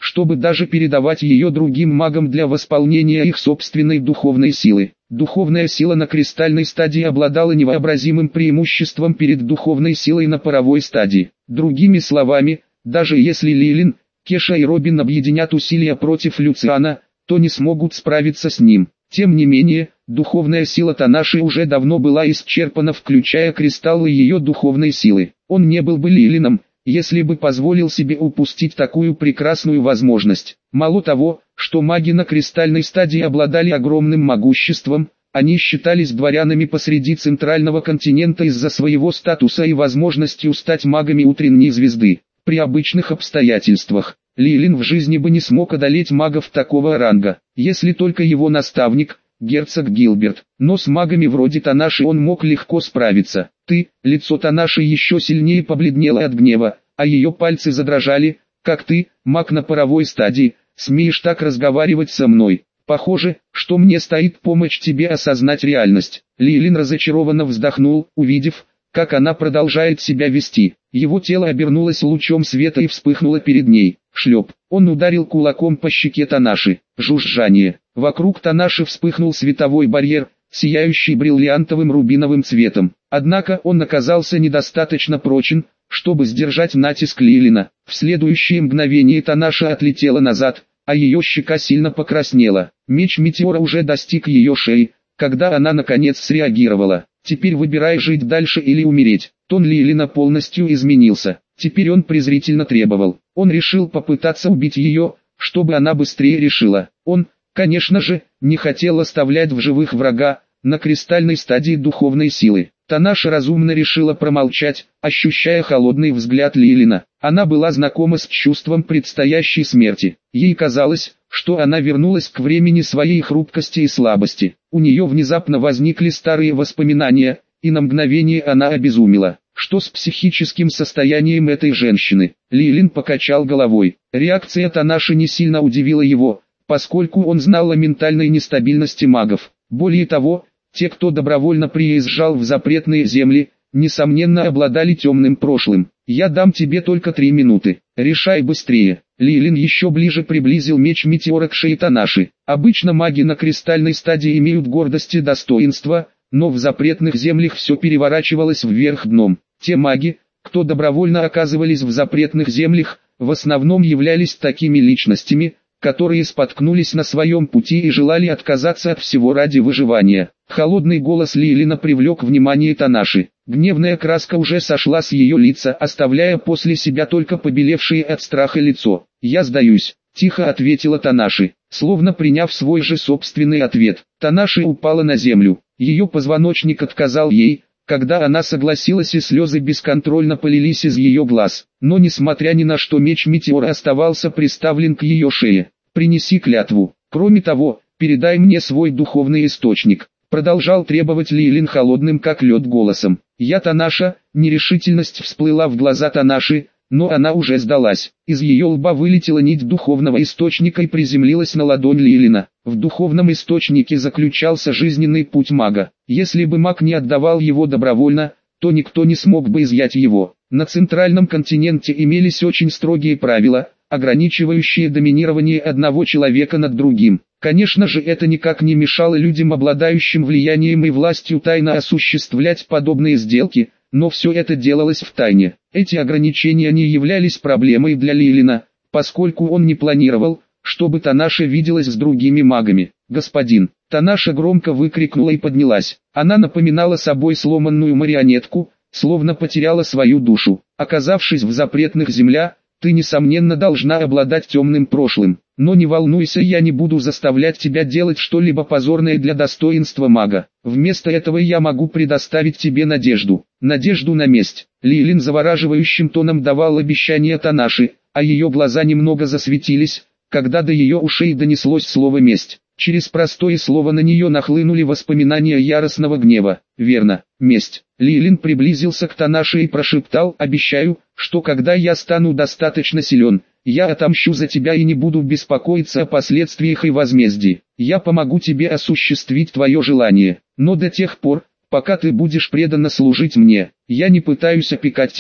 чтобы даже передавать ее другим магам для восполнения их собственной духовной силы. Духовная сила на кристальной стадии обладала невообразимым преимуществом перед духовной силой на паровой стадии. Другими словами, даже если Лилин, Кеша и Робин объединят усилия против Люциана, то не смогут справиться с ним. Тем не менее, духовная сила Танаши уже давно была исчерпана, включая кристаллы ее духовной силы. Он не был бы Лилином, если бы позволил себе упустить такую прекрасную возможность. Мало того, что маги на кристальной стадии обладали огромным могуществом, они считались дворянами посреди центрального континента из-за своего статуса и возможностью стать магами утренней звезды. При обычных обстоятельствах, Лилин в жизни бы не смог одолеть магов такого ранга, если только его наставник, герцог Гилберт. Но с магами вроде Танаши он мог легко справиться. Лицо Танаши еще сильнее побледнело от гнева, а ее пальцы задрожали. Как ты, маг на паровой стадии, смеешь так разговаривать со мной? Похоже, что мне стоит помочь тебе осознать реальность. Лилин разочарованно вздохнул, увидев, как она продолжает себя вести. Его тело обернулось лучом света и вспыхнуло перед ней. Шлеп. Он ударил кулаком по щеке Танаши. Жужжание. Вокруг Танаши вспыхнул световой барьер, сияющий бриллиантовым рубиновым цветом. Однако он оказался недостаточно прочен, чтобы сдержать натиск Лилина. В следующее мгновение Танаша отлетела назад, а ее щека сильно покраснела. Меч метеора уже достиг ее шеи, когда она наконец среагировала. «Теперь выбирай, жить дальше или умереть». Тон Лилина полностью изменился. Теперь он презрительно требовал. Он решил попытаться убить ее, чтобы она быстрее решила. Он, конечно же, не хотел оставлять в живых врага на кристальной стадии духовной силы. Танаша разумно решила промолчать, ощущая холодный взгляд Лилина. Она была знакома с чувством предстоящей смерти. Ей казалось, что она вернулась к времени своей хрупкости и слабости. У нее внезапно возникли старые воспоминания, и на мгновение она обезумела. Что с психическим состоянием этой женщины? Лилин покачал головой. Реакция Танаши не сильно удивила его, поскольку он знал о ментальной нестабильности магов. Более того, те, кто добровольно приезжал в запретные земли, несомненно обладали темным прошлым. «Я дам тебе только 3 минуты. Решай быстрее». Лилин еще ближе приблизил меч метеора к шее Танаши. Обычно маги на кристальной стадии имеют гордость и достоинство, но в запретных землях все переворачивалось вверх дном. Те маги, кто добровольно оказывались в запретных землях, в основном являлись такими личностями, которые споткнулись на своем пути и желали отказаться от всего ради выживания. Холодный голос Лилина привлек внимание Танаши. Гневная краска уже сошла с ее лица, оставляя после себя только побелевшее от страха лицо. «Я сдаюсь», — тихо ответила Танаши, словно приняв свой же собственный ответ. Танаши упала на землю. Ее позвоночник отказал ей, когда она согласилась, и слезы бесконтрольно полились из ее глаз. Но несмотря ни на что, меч метеора оставался приставлен к ее шее. «Принеси клятву. Кроме того, передай мне свой духовный источник», — продолжал требовать Лилин холодным как лед голосом. «Я Танаша». Нерешительность всплыла в глаза Танаши, но она уже сдалась. Из ее лба вылетела нить духовного источника и приземлилась на ладонь Лилина. В духовном источнике заключался жизненный путь мага. Если бы маг не отдавал его добровольно, то никто не смог бы изъять его. На центральном континенте имелись очень строгие правила, ограничивающие доминирование одного человека над другим. Конечно же, это никак не мешало людям, обладающим влиянием и властью, тайно осуществлять подобные сделки, но все это делалось в тайне. Эти ограничения не являлись проблемой для Лилина, поскольку он не планировал, чтобы Танаша виделась с другими магами. «Господин!» Танаша громко выкрикнула и поднялась. Она напоминала собой сломанную марионетку, словно потеряла свою душу. Оказавшись в запретных землях, ты несомненно должна обладать темным прошлым. Но не волнуйся, я не буду заставлять тебя делать что-либо позорное для достоинства мага. Вместо этого я могу предоставить тебе надежду. Надежду на месть. Лилин завораживающим тоном давал обещание Танаши, а ее глаза немного засветились, когда до ее ушей донеслось слово «месть». Через простое слово на нее нахлынули воспоминания яростного гнева. Верно, месть. Лилин приблизился к Танаше и прошептал: «Обещаю, что когда я стану достаточно силен, я отомщу за тебя и не буду беспокоиться о последствиях и возмездии. Я помогу тебе осуществить твое желание, но до тех пор, пока ты будешь преданно служить мне, я не пытаюсь опекать тебя».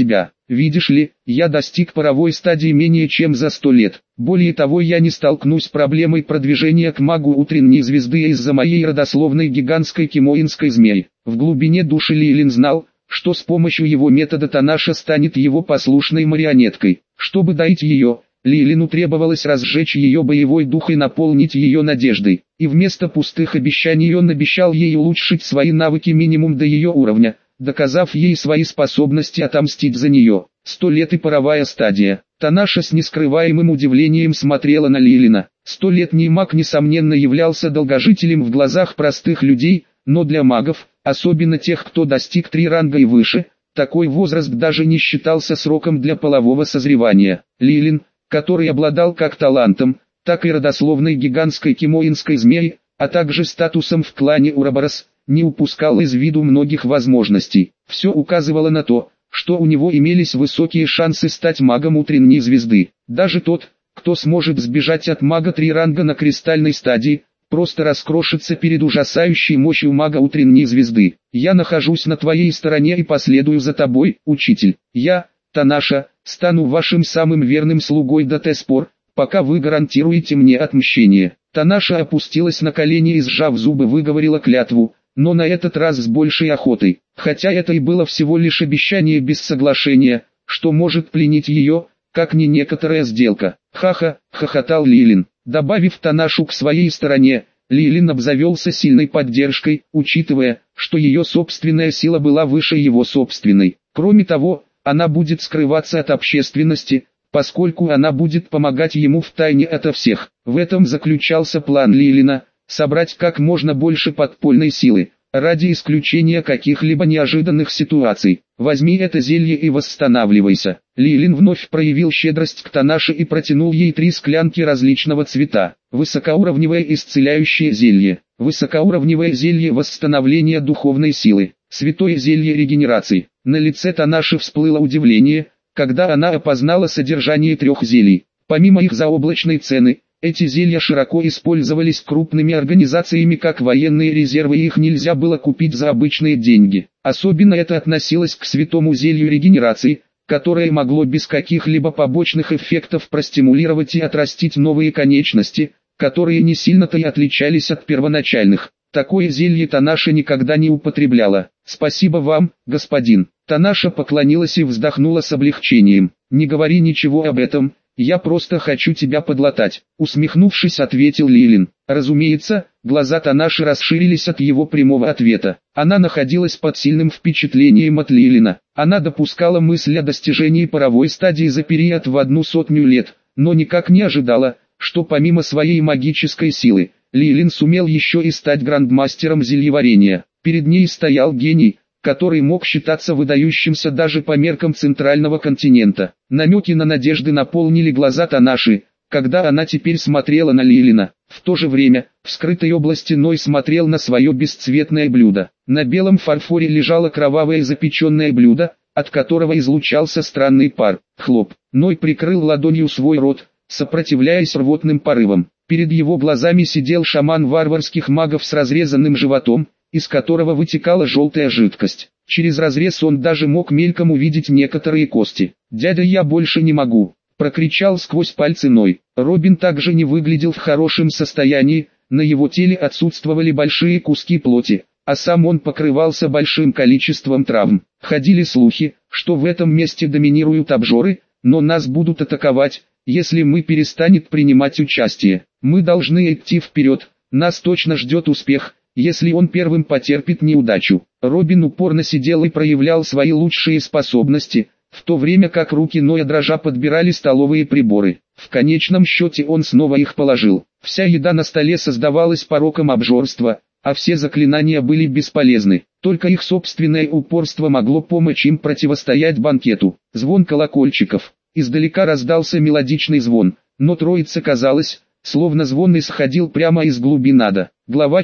видишь ли, я достиг паровой стадии менее чем за 100 лет. Более того, я не столкнусь с проблемой продвижения к магу утренней звезды из-за моей родословной гигантской кимоинской змеи. В глубине души Лилин знал, что с помощью его метода Танаша станет его послушной марионеткой. Чтобы доить ее, Лилину требовалось разжечь ее боевой дух и наполнить ее надеждой. И вместо пустых обещаний он обещал ей улучшить свои навыки минимум до ее уровня, доказав ей свои способности отомстить за нее. 100 лет и паровая стадия. Танаша с нескрываемым удивлением смотрела на Лилина. 100-летний маг несомненно являлся долгожителем в глазах простых людей, но для магов, особенно тех, кто достиг 3 ранга и выше, такой возраст даже не считался сроком для полового созревания. Лилин, который обладал как талантом, так и родословной гигантской кимоинской змеей, а также статусом в клане Ураборос, не упускал из виду многих возможностей. Все указывало на то, что у него имелись высокие шансы стать магом утренней звезды. Даже тот, кто сможет сбежать от мага 3 ранга на кристальной стадии, просто раскрошится перед ужасающей мощью мага утренней звезды. Я нахожусь на твоей стороне и последую за тобой, учитель. Я, Танаша, стану вашим самым верным слугой до тех пор, пока вы гарантируете мне отмщение. Танаша опустилась на колени и, сжав зубы, выговорила клятву, но на этот раз с большей охотой. Хотя это и было всего лишь обещание без соглашения, что может пленить ее, как не некоторая сделка. Ха-ха, хохотал Лилин. Добавив Танашу к своей стороне, Лилин обзавелся сильной поддержкой, учитывая, что ее собственная сила была выше его собственной. Кроме того, она будет скрываться от общественности, поскольку она будет помогать ему втайне ото всех. В этом заключался план Лилина – собрать как можно больше подпольной силы, ради исключения каких-либо неожиданных ситуаций. Возьми это зелье и восстанавливайся. Лилин вновь проявил щедрость к Танаше и протянул ей 3 склянки различного цвета. Высокоуровневое исцеляющее зелье, высокоуровневое зелье восстановления духовной силы, святое зелье регенерации. На лице Танаши всплыло удивление, когда она опознала содержание 3 зелий. Помимо их заоблачной цены, эти зелья широко использовались крупными организациями как военные резервы, и их нельзя было купить за обычные деньги. Особенно это относилось к святому зелью регенерации, которое могло без каких-либо побочных эффектов простимулировать и отрастить новые конечности, которые не сильно-то и отличались от первоначальных. Такое зелье Танаша никогда не употребляла. «Спасибо вам, господин». Танаша поклонилась и вздохнула с облегчением. «Не говори ничего об этом, я просто хочу тебя подлатать», усмехнувшись, ответил Лилин. Разумеется, глаза Танаши расширились от его прямого ответа. Она находилась под сильным впечатлением от Лилина. Она допускала мысль о достижении паровой стадии за период в 100 лет, но никак не ожидала, что помимо своей магической силы, Лилин сумел еще и стать грандмастером зельеварения. Перед ней стоял гений, который мог считаться выдающимся даже по меркам центрального континента. Намеки на надежды наполнили глаза Танаши, когда она теперь смотрела на Лилина. В то же время, в скрытой области Ной смотрел на свое бесцветное блюдо. На белом фарфоре лежало кровавое запеченное блюдо, от которого излучался странный пар. Хлоп. Ной прикрыл ладонью свой рот, сопротивляясь рвотным порывам. Перед его глазами сидел шаман варварских магов с разрезанным животом, из которого вытекала желтая жидкость. Через разрез он даже мог мельком увидеть некоторые кости. «Дядя, я больше не могу!» — прокричал сквозь пальцы Ной. Робин также не выглядел в хорошем состоянии, на его теле отсутствовали большие куски плоти, а сам он покрывался большим количеством травм. Ходили слухи, что в этом месте доминируют обжоры, но нас будут атаковать, если мы перестанем принимать участие. Мы должны идти вперед, нас точно ждет успех, если он первым потерпит неудачу. Робин упорно сидел и проявлял свои лучшие способности, в то время как руки Ноя дрожа подбирали столовые приборы. В конечном счете он снова их положил. Вся еда на столе создавалась пороком обжорства, а все заклинания были бесполезны. Только их собственное упорство могло помочь им противостоять банкету. Звон колокольчиков. Издалека раздался мелодичный звон, но троице казалось, словно звон исходил прямо из глубин ада. Глава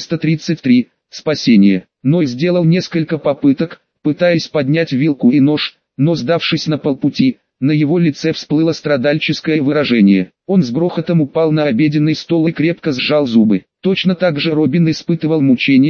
433. Спасение. Ной сделал несколько попыток, пытаясь поднять вилку и нож, но сдавшись на полпути, на его лице всплыло страдальческое выражение. Он с грохотом упал на обеденный стол и крепко сжал зубы. Точно так же Робин испытывал мучения,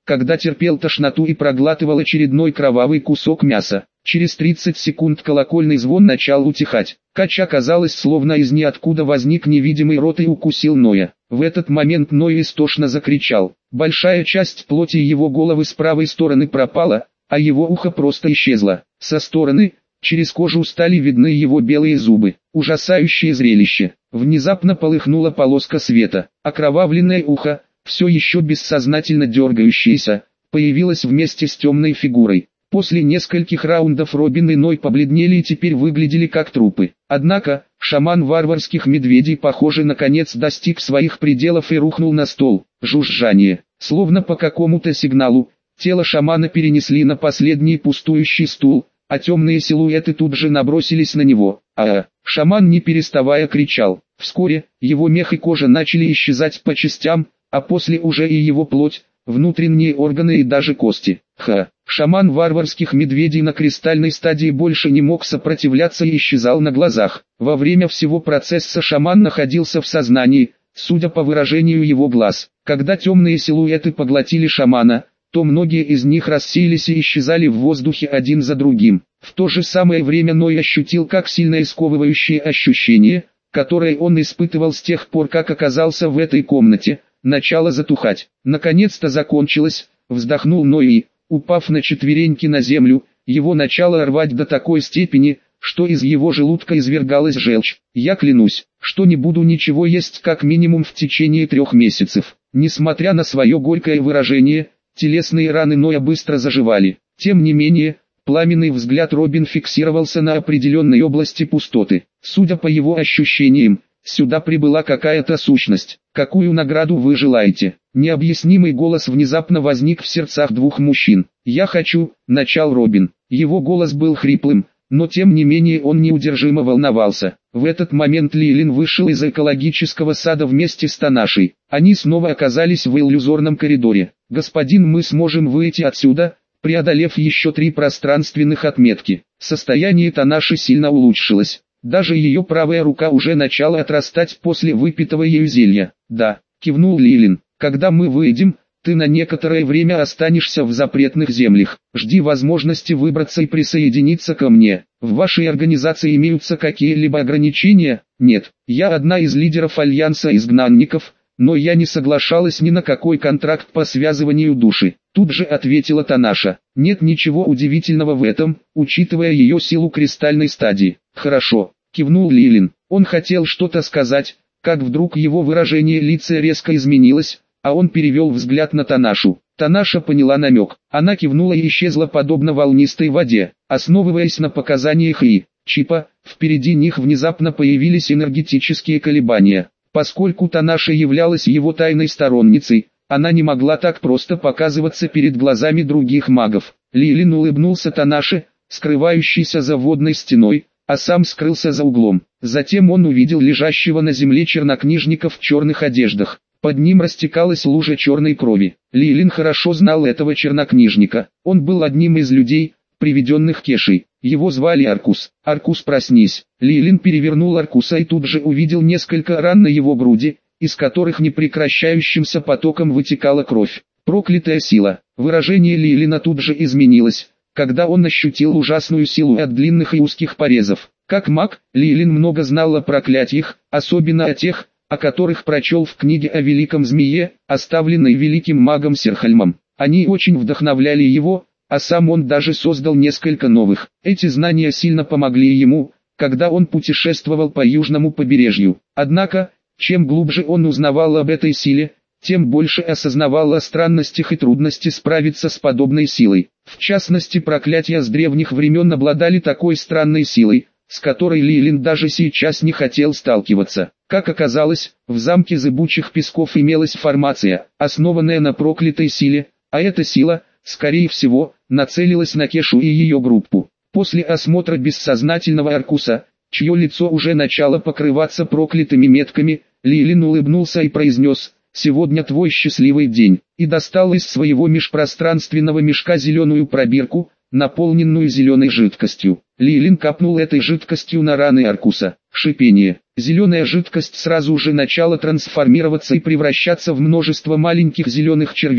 когда терпел тошноту и проглатывал очередной кровавый кусок мяса. Через 30 секунд колокольный звон начал утихать. Кача, казалось, словно из ниоткуда возник невидимый рот и укусил Ноя. В этот момент Ной истошно закричал. Большая часть плоти его головы с правой стороны пропала, а его ухо просто исчезло. Со стороны, через кожу стали видны его белые зубы. Ужасающее зрелище. Внезапно полыхнула полоска света. Окровавленное ухо, все еще бессознательно дергающееся, появилось вместе с темной фигурой. После нескольких раундов Робин и Ной побледнели и теперь выглядели как трупы. Однако, шаман варварских медведей, похоже, наконец достиг своих пределов и рухнул на стол. Жужжание. Словно по какому-то сигналу, тело шамана перенесли на последний пустующий стул, а темные силуэты тут же набросились на него. Шаман не переставая кричал. Вскоре, его мех и кожа начали исчезать по частям, а после уже и его плоть, внутренние органы и даже кости. Шаман варварских медведей на кристальной стадии больше не мог сопротивляться и исчезал на глазах. Во время всего процесса шаман находился в сознании, судя по выражению его глаз. Когда темные силуэты поглотили шамана, то многие из них рассеялись и исчезали в воздухе один за другим. В то же самое время Ной ощутил как сильное сковывающее ощущение, которое он испытывал с тех пор, как оказался в этой комнате, начало затухать. Наконец-то закончилось, вздохнул Ной и, упав на четвереньки на землю, его начало рвать до такой степени, что из его желудка извергалась желчь. Я клянусь, что не буду ничего есть как минимум в течение 3 месяцев. Несмотря на свое горькое выражение, телесные раны Ноя быстро заживали. Тем не менее, пламенный взгляд Робин фиксировался на определенной области пустоты. Судя по его ощущениям, сюда прибыла какая-то сущность. Какую награду вы желаете? Необъяснимый голос внезапно возник в сердцах двух мужчин. Я хочу, начал Робин. Его голос был хриплым, но тем не менее он неудержимо волновался. В этот момент Лилин вышел из экологического сада вместе с Танашей. Они снова оказались в иллюзорном коридоре. Господин, мы сможем выйти отсюда, преодолев еще 3 пространственных отметки. Состояние Танаши сильно улучшилось. Даже ее правая рука уже начала отрастать после выпитого ею зелья. Да, кивнул Лилин. Когда мы выйдем, ты на некоторое время останешься в запретных землях. Жди возможности выбраться и присоединиться ко мне. В вашей организации имеются какие-либо ограничения? Нет, я одна из лидеров Альянса изгнанников, но я не соглашалась ни на какой контракт по связыванию души. Тут же ответила Танаша. Нет ничего удивительного в этом, учитывая ее силу кристальной стадии. Хорошо, кивнул Лилин. Он хотел что-то сказать, как вдруг его выражение лица резко изменилось, а он перевел взгляд на Танашу. Танаша поняла намек. Она кивнула и исчезла подобно волнистой воде. Основываясь на показаниях Чипа, впереди них внезапно появились энергетические колебания. Поскольку Танаша являлась его тайной сторонницей, она не могла так просто показываться перед глазами других магов. Лилин улыбнулся Танаше, скрывающейся за водной стеной, а сам скрылся за углом. Затем он увидел лежащего на земле чернокнижника в черных одеждах. Под ним растекалась лужа черной крови. Лилин хорошо знал этого чернокнижника. Он был одним из людей, приведенных Кешей. Его звали Аркус. «Аркус, проснись!» Лилин перевернул Аркуса и тут же увидел несколько ран на его груди, из которых непрекращающимся потоком вытекала кровь. Проклятая сила. Выражение Лилина тут же изменилось, когда он ощутил ужасную силу от длинных и узких порезов. Как маг, Лилин много знал о проклятиях, особенно о тех, о которых прочел в книге о Великом Змее, оставленной великим магом Серхальмом. Они очень вдохновляли его, а сам он даже создал несколько новых. Эти знания сильно помогли ему, когда он путешествовал по южному побережью. Однако, чем глубже он узнавал об этой силе, тем больше осознавал о странностях и трудности справиться с подобной силой. В частности, проклятия с древних времен обладали такой странной силой, с которой Лилин даже сейчас не хотел сталкиваться. Как оказалось, в замке Зыбучих Песков имелась формация, основанная на проклятой силе, а эта сила, скорее всего, нацелилась на Кешу и ее группу. После осмотра бессознательного Аркуса, чье лицо уже начало покрываться проклятыми метками, Лилин улыбнулся и произнес: «Сегодня твой счастливый день», и достал из своего межпространственного мешка зеленую пробирку, наполненную зеленой жидкостью. Лилин капнул этой жидкостью на раны Аркуса. Шипение. Зеленая жидкость сразу же начала трансформироваться и превращаться в множество маленьких зеленых червей,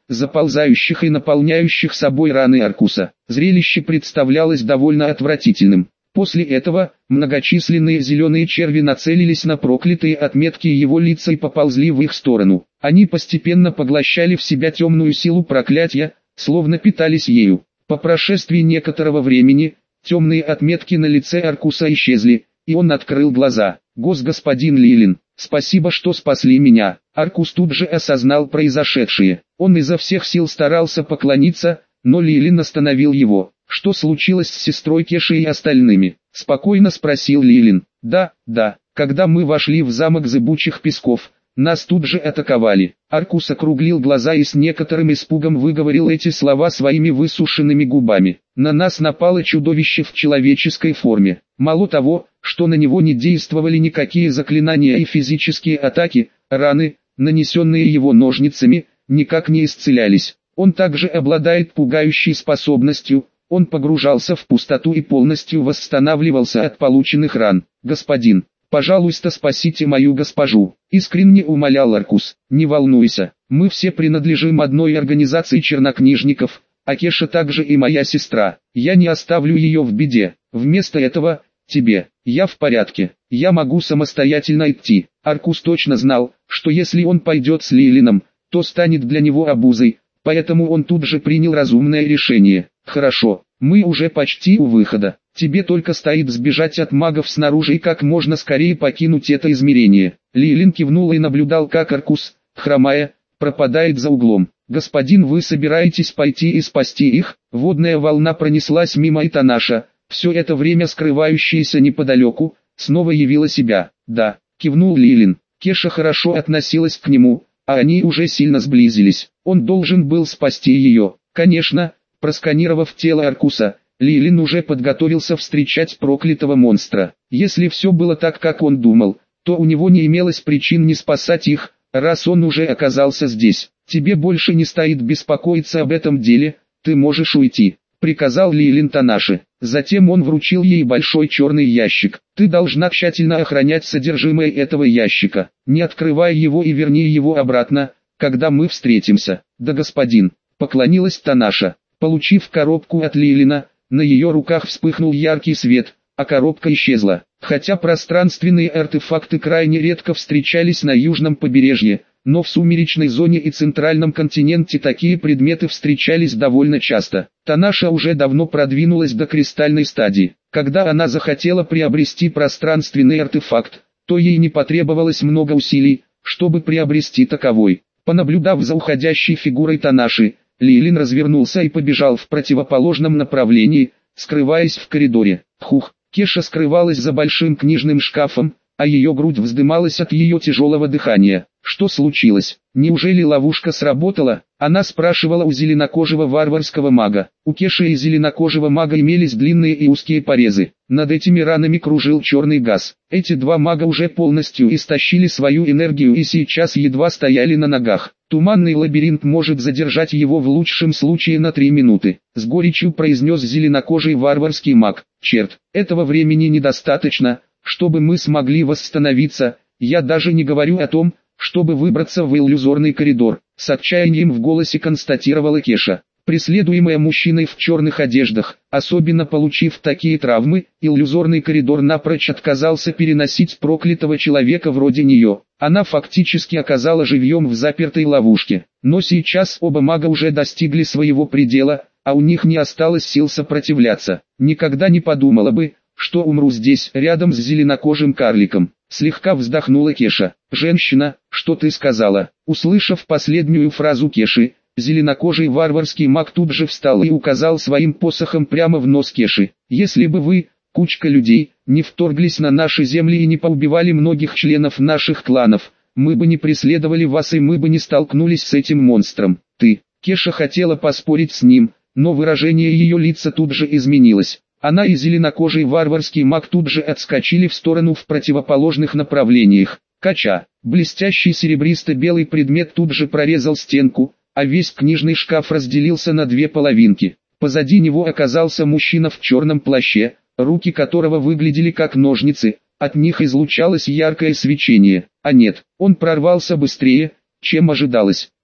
заползающих и наполняющих собой раны Аркуса. Зрелище представлялось довольно отвратительным. После этого, многочисленные зеленые черви нацелились на проклятые отметки его лица и поползли в их сторону. Они постепенно поглощали в себя темную силу проклятия, словно питались ею. По прошествии некоторого времени, темные отметки на лице Аркуса исчезли, и он открыл глаза. «Господин Лилин, спасибо, что спасли меня». Аркус тут же осознал произошедшее. Он изо всех сил старался поклониться, но Лилин остановил его. «Что случилось с сестрой Кешей и остальными?» — спокойно спросил Лилин. «Да, когда мы вошли в замок Зыбучих Песков, нас тут же атаковали». Аркус округлил глаза и с некоторым испугом выговорил эти слова своими высушенными губами. «На нас напало чудовище в человеческой форме. Мало того, что на него не действовали никакие заклинания и физические атаки, раны, нанесенные его ножницами, никак не исцелялись. Он также обладает пугающей способностью. Он погружался в пустоту и полностью восстанавливался от полученных ран. Господин, пожалуйста, спасите мою госпожу», — искренне умолял Аркус. «Не волнуйся, мы все принадлежим одной организации чернокнижников, а Кеша также и моя сестра. Я не оставлю ее в беде. Вместо этого, тебе, я в порядке, я могу самостоятельно идти». Аркус точно знал, что если он пойдет с Лилином, то станет для него обузой, поэтому он тут же принял разумное решение. «Хорошо, мы уже почти у выхода. Тебе только стоит сбежать от магов снаружи и как можно скорее покинуть это измерение». Лилин кивнул и наблюдал, как Аркус, хромая, пропадает за углом. «Господин, вы собираетесь пойти и спасти их?» Водная волна пронеслась мимо, и Танаша, все это время скрывающаяся неподалеку, снова явила себя. «Да», — кивнул Лилин. Кеша хорошо относилась к нему, а они уже сильно сблизились. Он должен был спасти ее. Конечно, просканировав тело Аркуса, Лилин уже подготовился встречать проклятого монстра. Если все было так, как он думал, то у него не имелось причин не спасать их, раз он уже оказался здесь. «Тебе больше не стоит беспокоиться об этом деле, ты можешь уйти», — приказал Лилин Танаше. Затем он вручил ей большой черный ящик. «Ты должна тщательно охранять содержимое этого ящика. Не открывай его и верни его обратно, когда мы встретимся». «Да, господин», — поклонилась Танаша. Получив коробку от Лилина, на ее руках вспыхнул яркий свет, а коробка исчезла. Хотя пространственные артефакты крайне редко встречались на южном побережье, но в сумеречной зоне и центральном континенте такие предметы встречались довольно часто. Танаша уже давно продвинулась до кристальной стадии. Когда она захотела приобрести пространственный артефакт, то ей не потребовалось много усилий, чтобы приобрести таковой. Понаблюдав за уходящей фигурой Танаши, Лилин развернулся и побежал в противоположном направлении, скрываясь в коридоре. Хух, Кеша скрывалась за большим книжным шкафом, а ее грудь вздымалась от ее тяжелого дыхания. Что случилось? Неужели ловушка сработала? Она спрашивала у зеленокожего варварского мага. У Кеши и зеленокожего мага имелись длинные и узкие порезы. Над этими ранами кружил черный газ. Эти два мага уже полностью истощили свою энергию и сейчас едва стояли на ногах. Туманный лабиринт может задержать его в лучшем случае на 3 минуты. С горечью произнес зеленокожий варварский маг. Черт, этого времени недостаточно, чтобы мы смогли восстановиться. Я даже не говорю о том, чтобы выбраться в иллюзорный коридор. С отчаянием в голосе констатировала Кеша. Преследуемая мужчиной в черных одеждах, особенно получив такие травмы, иллюзорный коридор напрочь отказался переносить проклятого человека вроде нее. Она фактически оказала живьем в запертой ловушке. Но сейчас оба мага уже достигли своего предела, а у них не осталось сил сопротивляться. Никогда не подумала бы, что умру здесь, рядом с зеленокожим карликом. Слегка вздохнула Кеша. «Женщина, что ты сказала?» Услышав последнюю фразу Кеши, зеленокожий варварский маг тут же встал и указал своим посохом прямо в нос Кеши. «Если бы вы, кучка людей, не вторглись на наши земли и не поубивали многих членов наших кланов, мы бы не преследовали вас и мы бы не столкнулись с этим монстром. Ты». Кеша хотела поспорить с ним, но выражение ее лица тут же изменилось. Она и зеленокожий варварский маг тут же отскочили в сторону в противоположных направлениях. Кача, блестящий серебристо-белый предмет тут же прорезал стенку, а весь книжный шкаф разделился на 2 половинки. Позади него оказался мужчина в черном плаще, руки которого выглядели как ножницы, от них излучалось яркое свечение. А нет, он прорвался быстрее, чем ожидалось.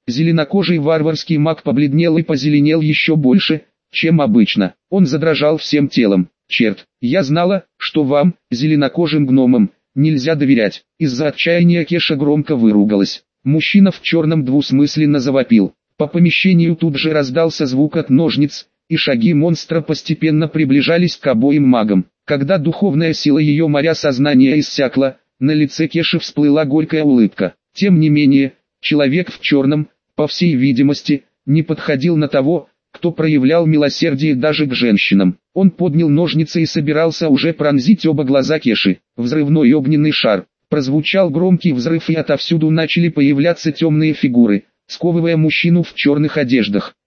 Зеленокожий варварский маг побледнел и позеленел еще больше, чем обычно. Он задрожал всем телом. «Черт, я знала, что вам, зеленокожим гномам, нельзя доверять». Из-за отчаяния Кеша громко выругалась. Мужчина в черном двусмысленно завопил. По помещению тут же раздался звук от ножниц, и шаги монстра постепенно приближались к обоим магам. Когда духовная сила ее моря сознания иссякла, на лице Кеши всплыла горькая улыбка. Тем не менее, человек в черном, по всей видимости, не подходил на того, кто проявлял милосердие даже к женщинам. Он поднял ножницы и собирался уже пронзить оба глаза Кеши. Взрывной огненный шар. Прозвучал громкий взрыв, и отовсюду начали появляться темные фигуры, сковывая мужчину в черных одеждах.